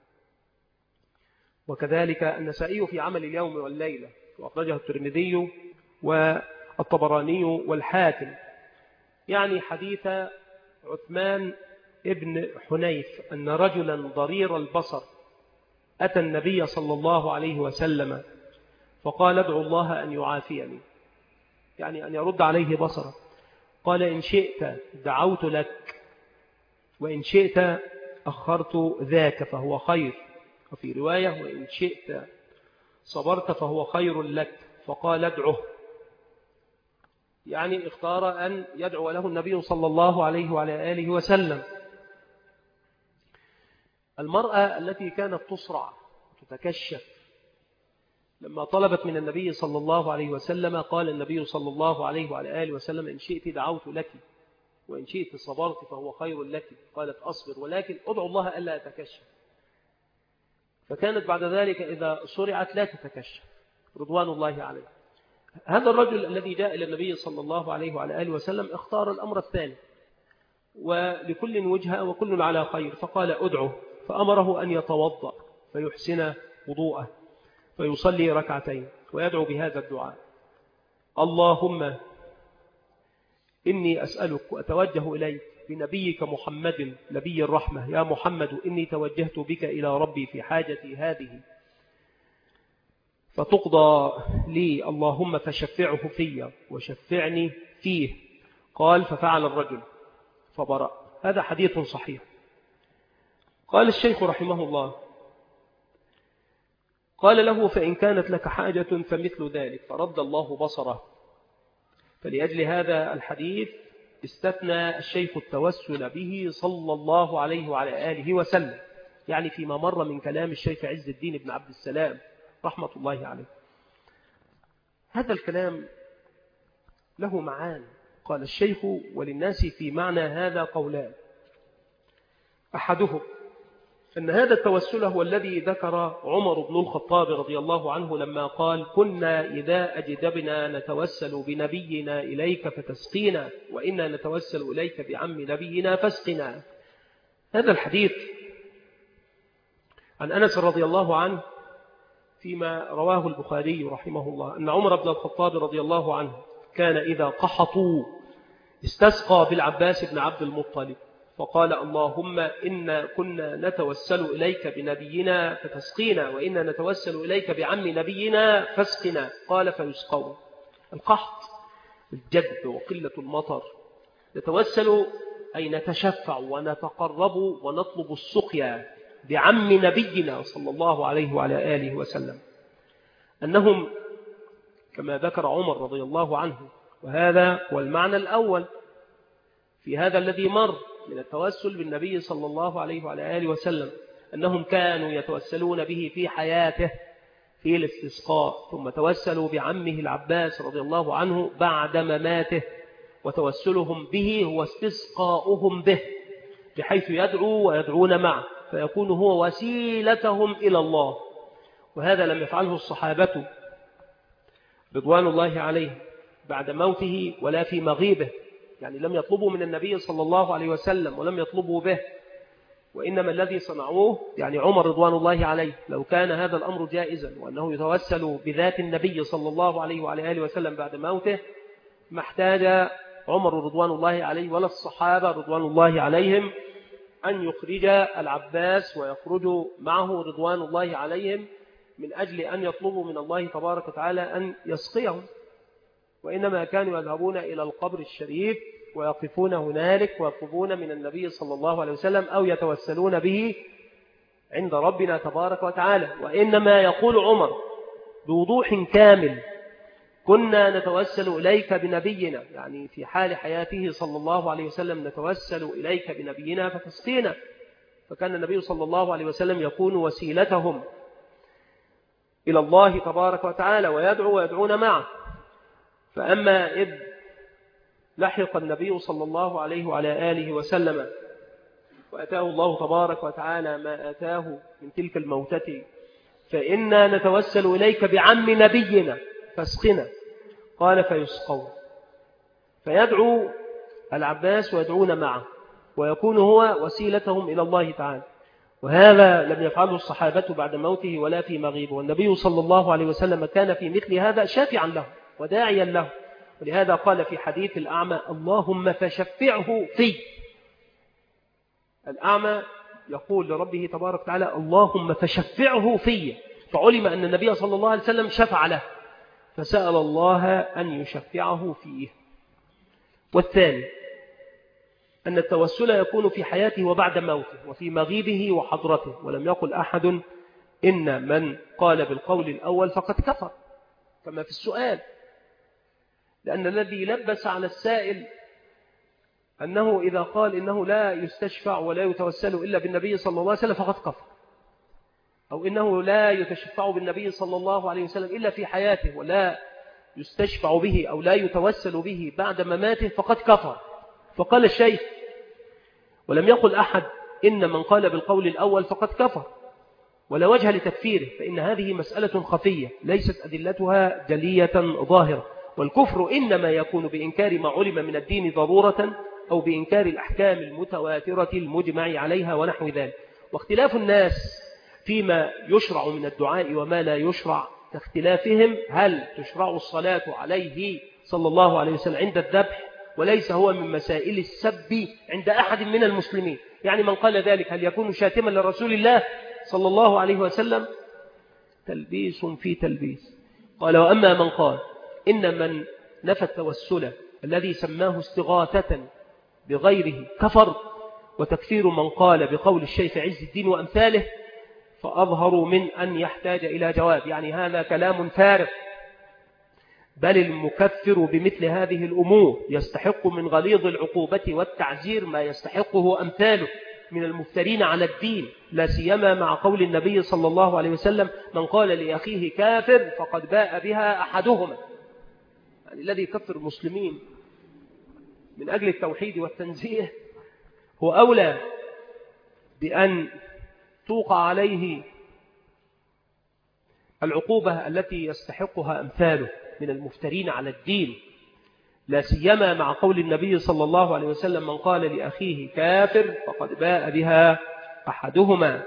وكذلك النسائي في عمل اليوم والليلة، وأخرجه الترمذي والطبراني والحاكم، يعني حديث عثمان ابن حنيف أن رجلا ضرير البصر أتى النبي صلى الله عليه وسلم فقال ادعو الله أن يعافيني، يعني أن يرد عليه بصره. قال إن شئت دعوت لك وإن شئت أخرت ذاك فهو خير، وفي رواية وإن شئت صبرت فهو خير لك. فقال ادعه، يعني اختار أن يدعو له النبي صلى الله عليه وعلى آله وسلم. المرأة التي كانت تصرع تتكشف لما طلبت من النبي صلى الله عليه وسلم قال النبي صلى الله عليه وعلى آله وسلم إن شئت دعوت لك وإن شئت صبرت فهو خير لك. قالت أصبر ولكن أدعو الله ألا أتكشف. فكانت بعد ذلك إذا صرعت لا تتكشف رضوان الله عليه. هذا الرجل الذي جاء إلى النبي صلى الله عليه وعلى آله وسلم اختار الأمر الثاني، ولكل وجهة وكل على خير، فقال أدعو، فأمره أن يتوضأ فيحسن وضوءه فيصلي ركعتين ويدعو بهذا الدعاء: اللهم إني أسألك وأتوجه إليك بنبيك محمد نبي الرحمة، يا محمد إني توجهت بك إلى ربي في حاجتي هذه فتقضى لي اللهم فشفعه في وشفعني فيه. قال ففعل الرجل فبرأ. هذا حديث صحيح. قال الشيخ رحمه الله قال له فإن كانت لك حاجة فمثل ذلك، فرد الله بصره. فلأجل هذا الحديث استثنى الشيخ التوسل به صلى الله عليه وعلى آله وسلم، يعني فيما مر من كلام الشيخ عز الدين بن عبد السلام رحمة الله عليه. هذا الكلام له معان. قال الشيخ وللناس في معنى هذا قولان. أحدهم أن هذا التوسل هو الذي ذكر عمر بن الخطاب رضي الله عنه لما قال كنا إذا أجدبنا نتوسل بنبينا إليك فتسقينا، وإنا نتوسل إليك بعم نبينا فاسقنا. هذا الحديث عن أنس رضي الله عنه فيما رواه البخاري رحمه الله أن عمر بن الخطاب رضي الله عنه كان إذا قحطوا استسقى بالعباس بن عبد المطلب فقال اللهم إنا كنا نتوسل إليك بنبينا فتسقينا، وإنا نتوسل إليك بعم نبينا فاسقنا. قال فيسقوا. القحط الجد وقلة المطر. نتوسل أي نتشفع ونتقرب ونطلب السقيا بعم نبينا صلى الله عليه وعلى آله وسلم. أنهم كما ذكر عمر رضي الله عنه، وهذا هو المعنى الأول في هذا الذي مر من التوسل بالنبي صلى الله عليه وعلى آله وسلم، أنهم كانوا يتوسلون به في حياته في الاستسقاء، ثم توسلوا بعمه العباس رضي الله عنه بعد مماته، وتوسلهم به هو استسقاؤهم به بحيث يدعو ويدعون معه فيكون هو وسيلتهم إلى الله. وهذا لم يفعله الصحابة رضوان الله عليه بعد موته ولا في مغيبه، يعني لم يطلبوا من النبي صلى الله عليه وسلم ولم يطلبوا به، وإنما الذي صنعوه يعني عمر رضوان الله عليه لو كان هذا الأمر جائزا وأنه يتوسل بذات النبي صلى الله عليه وعلى آله وسلم بعد موته ما احتاج عمر رضوان الله عليه ولا الصحابة رضوان الله عليهم أن يخرج العباس ويخرجوا معه رضوان الله عليهم من أجل أن يطلبوا من الله تبارك وتعالى أن يسقيهم، وإنما كانوا يذهبون إلى القبر الشريف ويقفون هنالك ويطلبون من النبي صلى الله عليه وسلم أو يتوسلون به عند ربنا تبارك وتعالى. وإنما يقول عمر بوضوح كامل كنا نتوسل إليك بنبينا، يعني في حال حياته صلى الله عليه وسلم نتوسل إليك بنبينا فتسقينا، فكان النبي صلى الله عليه وسلم يكون وسيلتهم إلى الله تبارك وتعالى ويدعو ويدعون معه. فأما إذ لحق النبي صلى الله عليه وعلى آله وسلم وأتاه الله تبارك وتعالى ما أتاه من تلك الموتة فإنا نتوسل إليك بعم نبينا فاسقنا. قال فيسقون، فيدعو العباس ويدعون معه ويكون هو وسيلتهم إلى الله تعالى. وهذا لم يفعله الصحابة بعد موته ولا في مغيبه، والنبي صلى الله عليه وسلم كان في مثل هذا شافعا له وداعيا له، ولهذا قال في حديث الأعمى اللهم فشفعه في. الأعمى يقول لربه تبارك وتعالى اللهم فشفعه في، فعلم أن النبي صلى الله عليه وسلم شفع له فسأل الله أن يشفعه فيه. والثاني أن التوسل يكون في حياته وبعد موته وفي مغيبه وحضرته، ولم يقل أحد إن من قال بالقول الأول فقد كفر كما في السؤال، لأن الذي لبس على السائل أنه إذا قال إنه لا يستشفع ولا يتوسل إلا بالنبي صلى الله عليه وسلم فقد كفر، أو إنه لا يتشفع بالنبي صلى الله عليه وسلم إلا في حياته ولا يستشفع به أو لا يتوسل به بعد مماته فقد كفر. فقال الشيخ ولم يقل أحد إن من قال بالقول الأول فقد كفر، ولا وجه لتكفيره، فإن هذه مسألة خفية ليست أدلتها جلية ظاهرة، والكفر إنما يكون بإنكار ما علم من الدين ضرورة أو بإنكار الأحكام المتواترة المجمع عليها ونحو ذلك. واختلاف الناس فيما يشرع من الدعاء وما لا يشرع كاختلافهم هل تشرع الصلاة عليه صلى الله عليه وسلم عند الذبح، وليس هو من مسائل السب عند أحد من المسلمين. يعني من قال ذلك هل يكون شاتما لرسول الله صلى الله عليه وسلم تلبيس في تلبيس. قال وأما من قال إن من نفى التوسل الذي سماه استغاثة بغيره كفر، وتكفير من قال بقول الشيخ عز الدين وأمثاله فأظهر من أن يحتاج إلى جواب. يعني هذا كلام فارغ، بل المكفر بمثل هذه الأمور يستحق من غليظ العقوبة والتعزير ما يستحقه أمثاله من المفترين على الدين، لا سيما مع قول النبي صلى الله عليه وسلم من قال لأخيه كافر فقد باء بها أحدهما. يعني الذي يكفر المسلمين من أجل التوحيد والتنزيه هو أولى بأن توقع عليه العقوبة التي يستحقها أمثاله من المفترين على الدين، لا سيما مع قول النبي صلى الله عليه وسلم من قال لأخيه كافر فقد باء بها أحدهما.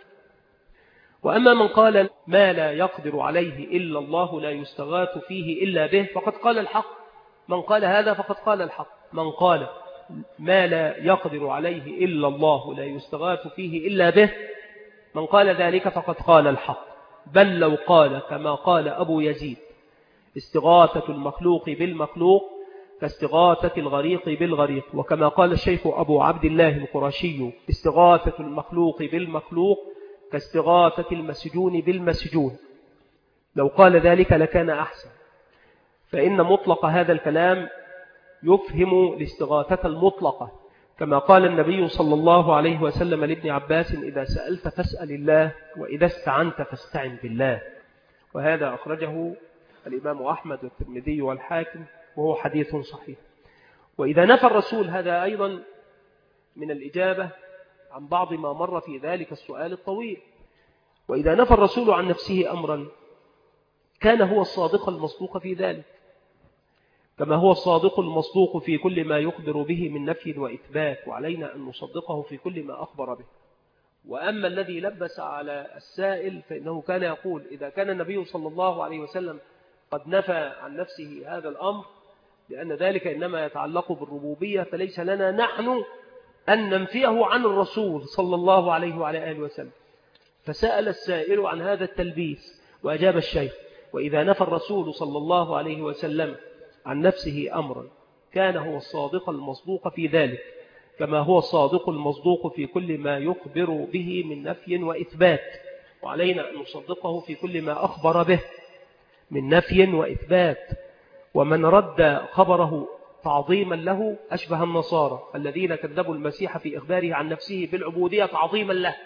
وأما من قال ما لا يقدر عليه إلا الله لا يستغاث فيه إلا به فقد قال الحق. من قال هذا فقد قال الحق. من قال ما لا يقدر عليه إلا الله لا يستغاث فيه إلا به، من قال ذلك فقد قال الحق. بل لو قال كما قال أبو يزيد استغاثة المخلوق بالمخلوق كاستغاثة الغريق بالغريق، وكما قال الشيخ أبو عبد الله القرشي استغاثة المخلوق بالمخلوق كاستغاثة المسجون بالمسجون، لو قال ذلك لكان أحسن، فإن مطلق هذا الكلام يفهم الاستغاثة المطلقة، كما قال النبي صلى الله عليه وسلم لابن عباس إذا سألت فاسأل الله وإذا استعنت فاستعن بالله. وهذا أخرجه الإمام أحمد والترمذي والحاكم وهو حديث صحيح. وإذا نفى الرسول، هذا أيضا من الإجابة عن بعض ما مر في ذلك السؤال الطويل، وإذا نفى الرسول عن نفسه أمرا كان هو الصادق المصدوق في ذلك، كما هو الصادق المصدوق في كل ما يخبر به من نفي وإثبات، وعلينا أن نصدقه في كل ما أخبر به. وأما الذي لبس على السائل فإنه كان يقول إذا كان النبي صلى الله عليه وسلم قد نفى عن نفسه هذا الأمر لأن ذلك إنما يتعلق بالربوبية، فليس لنا نحن أن ننفيه عن الرسول صلى الله عليه وعلى آله وسلم. فسأل السائل عن هذا التلبيس وأجاب الشيخ وإذا نفى الرسول صلى الله عليه وسلم عن نفسه أمرا كان هو الصادق المصدوق في ذلك، كما هو الصادق المصدوق في كل ما يخبر به من نفي وإثبات، وعلينا أن نصدقه في كل ما أخبر به من نفي وإثبات. ومن رد خبره تعظيما له أشبه النصارى الذين كذبوا المسيح في إخباره عن نفسه بالعبودية تعظيما له.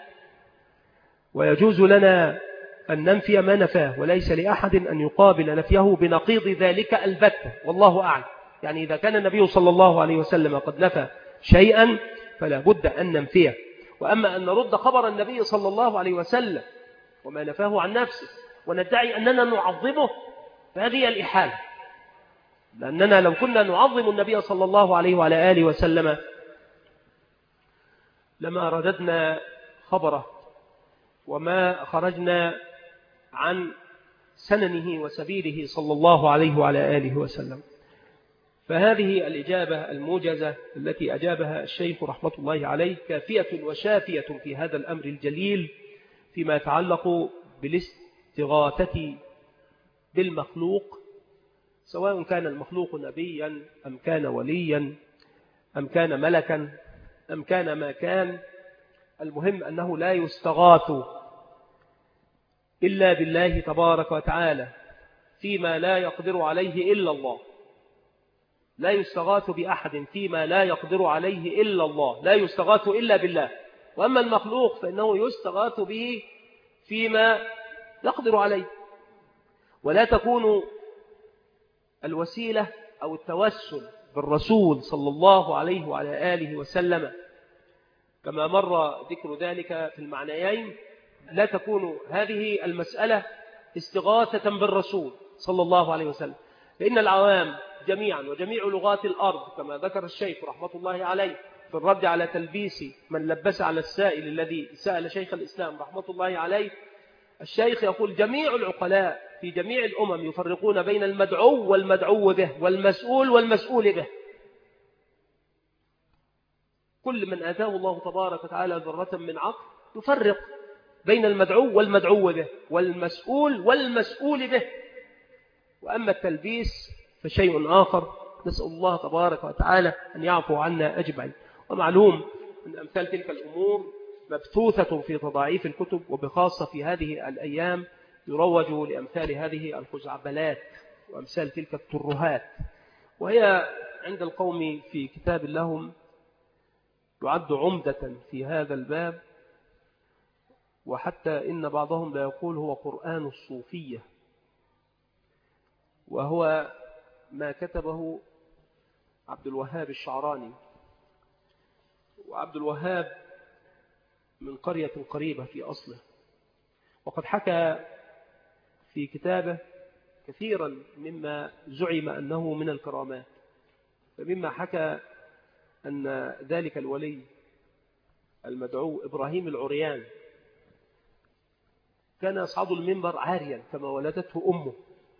ويجوز لنا أن ننفي ما نفاه، وليس لأحد أن يقابل نفيه بنقيض ذلك البتة، والله أعلم. يعني إذا كان النبي صلى الله عليه وسلم قد نفى شيئا فلا بد أن ننفيه. وأما أن نرد خبر النبي صلى الله عليه وسلم وما نفاه عن نفسه وندعي أننا نعظمه فهذه الإحالة، لأننا لو كنا نعظم النبي صلى الله عليه وعلى آله وسلم لما رددنا خبره وما خرجنا عن سننه وسبيله صلى الله عليه وعلى آله وسلم. فهذه الإجابة الموجزة التي أجابها الشيخ رحمة الله عليه كافية وشافية في هذا الأمر الجليل فيما يتعلق بالاستغاثة بالمخلوق، سواء كان المخلوق نبيا أم كان وليا أم كان ملكا أم كان ما كان. المهم أنه لا يستغاث إلا بالله تبارك وتعالى فيما لا يقدر عليه إلا الله، لا يستغاث بأحد فيما لا يقدر عليه إلا الله، لا يستغاث إلا بالله. وأما المخلوق فإنه يستغاث به فيما يقدر عليه. ولا تكون الوسيلة أو التوسل بالرسول صلى الله عليه وعلى آله وسلم كما مر ذكر ذلك في المعنيين، لا تكون هذه المسألة استغاثة بالرسول صلى الله عليه وسلم، فإن العوام جميعا وجميع لغات الأرض كما ذكر الشيخ رحمة الله عليه في الرد على تلبيس من لبس على السائل الذي سأل شيخ الإسلام رحمة الله عليه، الشيخ يقول جميع العقلاء في جميع الأمم يفرقون بين المدعو والمدعو به والمسؤول والمسؤول به. كل من آتاه الله تبارك وتعالى ذرة من عقل يفرق بين المدعو والمدعو به، والمسؤول والمسؤول به. وأما التلبيس فشيء آخر، نسأل الله تبارك وتعالى أن يعفو عنا أجمعين. ومعلوم أن أمثال تلك الأمور مبثوثة في تضاعيف الكتب، وبخاصة في هذه الأيام يروج لأمثال هذه الخزعبلات وأمثال تلك الترهات، وهي عند القوم في كتاب لهم يعد عمدة في هذا الباب. وحتى إن بعضهم لا يقول هو قرآن الصوفية، وهو ما كتبه عبد الوهاب الشعراني. وعبد الوهاب من قرية قريبة في أصله، وقد حكى في كتابه كثيرا مما زعم أنه من الكرامات. فمما حكى أن ذلك الولي المدعو إبراهيم العريان كان يصعد المنبر عاريا كما ولدته أمه،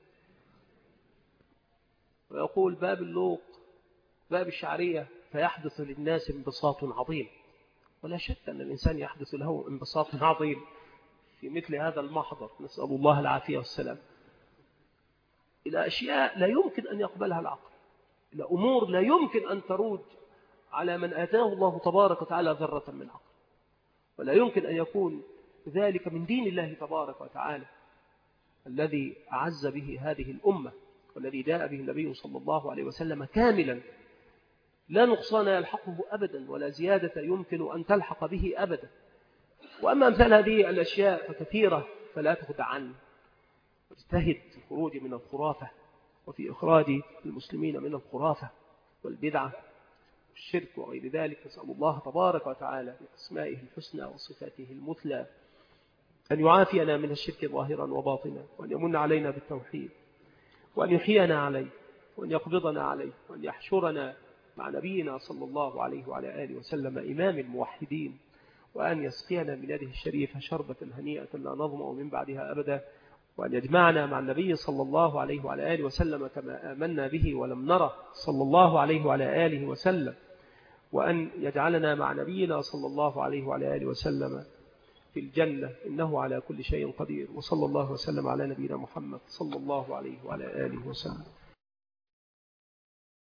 ويقول باب اللوق باب الشعرية فيحدث للناس انبساط عظيم. ولا شك أن الإنسان يحدث له انبساط عظيم في مثل هذا المحضر، نسأل الله العافية والسلام، إلى أشياء لا يمكن أن يقبلها العقل، إلى أمور لا يمكن أن تروج على من آتاه الله تبارك وتعالى ذرة من عقل، ولا يمكن أن يكون ذلك من دين الله تبارك وتعالى الذي أعز به هذه الأمة، والذي جاء به النبي صلى الله عليه وسلم كاملا لا نقصان يلحقه أبدا ولا زيادة يمكن أن تلحق به أبدا. وأما أمثال هذه الأشياء فكثيرة، فلا تخدع عنه، واجتهد في الخروج من الخرافة وفي إخراج المسلمين من الخرافة والبدعة والشرك وغير ذلك. نسأل الله تبارك وتعالى بأسمائه الحسنى وصفاته المثلى أن يعافينا من الشرك ظاهرا وباطنا، وأن يمن علينا بالتوحيد، وأن يحيينا عليه، وأن يقبضنا عليه، وأن يحشرنا مع نبينا صلى الله عليه وعلى آله وسلم إمام الموحدين، وأن يسقينا من يده الشريفة شربة هنيئة لا نظمأ من بعدها أبدا، وأن يجمعنا مع النبي صلى الله عليه وعلى آله وسلم كما آمنا به ولم نره صلى الله عليه وعلى آله وسلم، وأن يجعلنا مع نبينا صلى الله عليه وعلى آله وسلم في الجنة، إنه على كل شيء قدير. وصلى الله وسلم على نبينا محمد صلى الله عليه وعلى آله وسلم.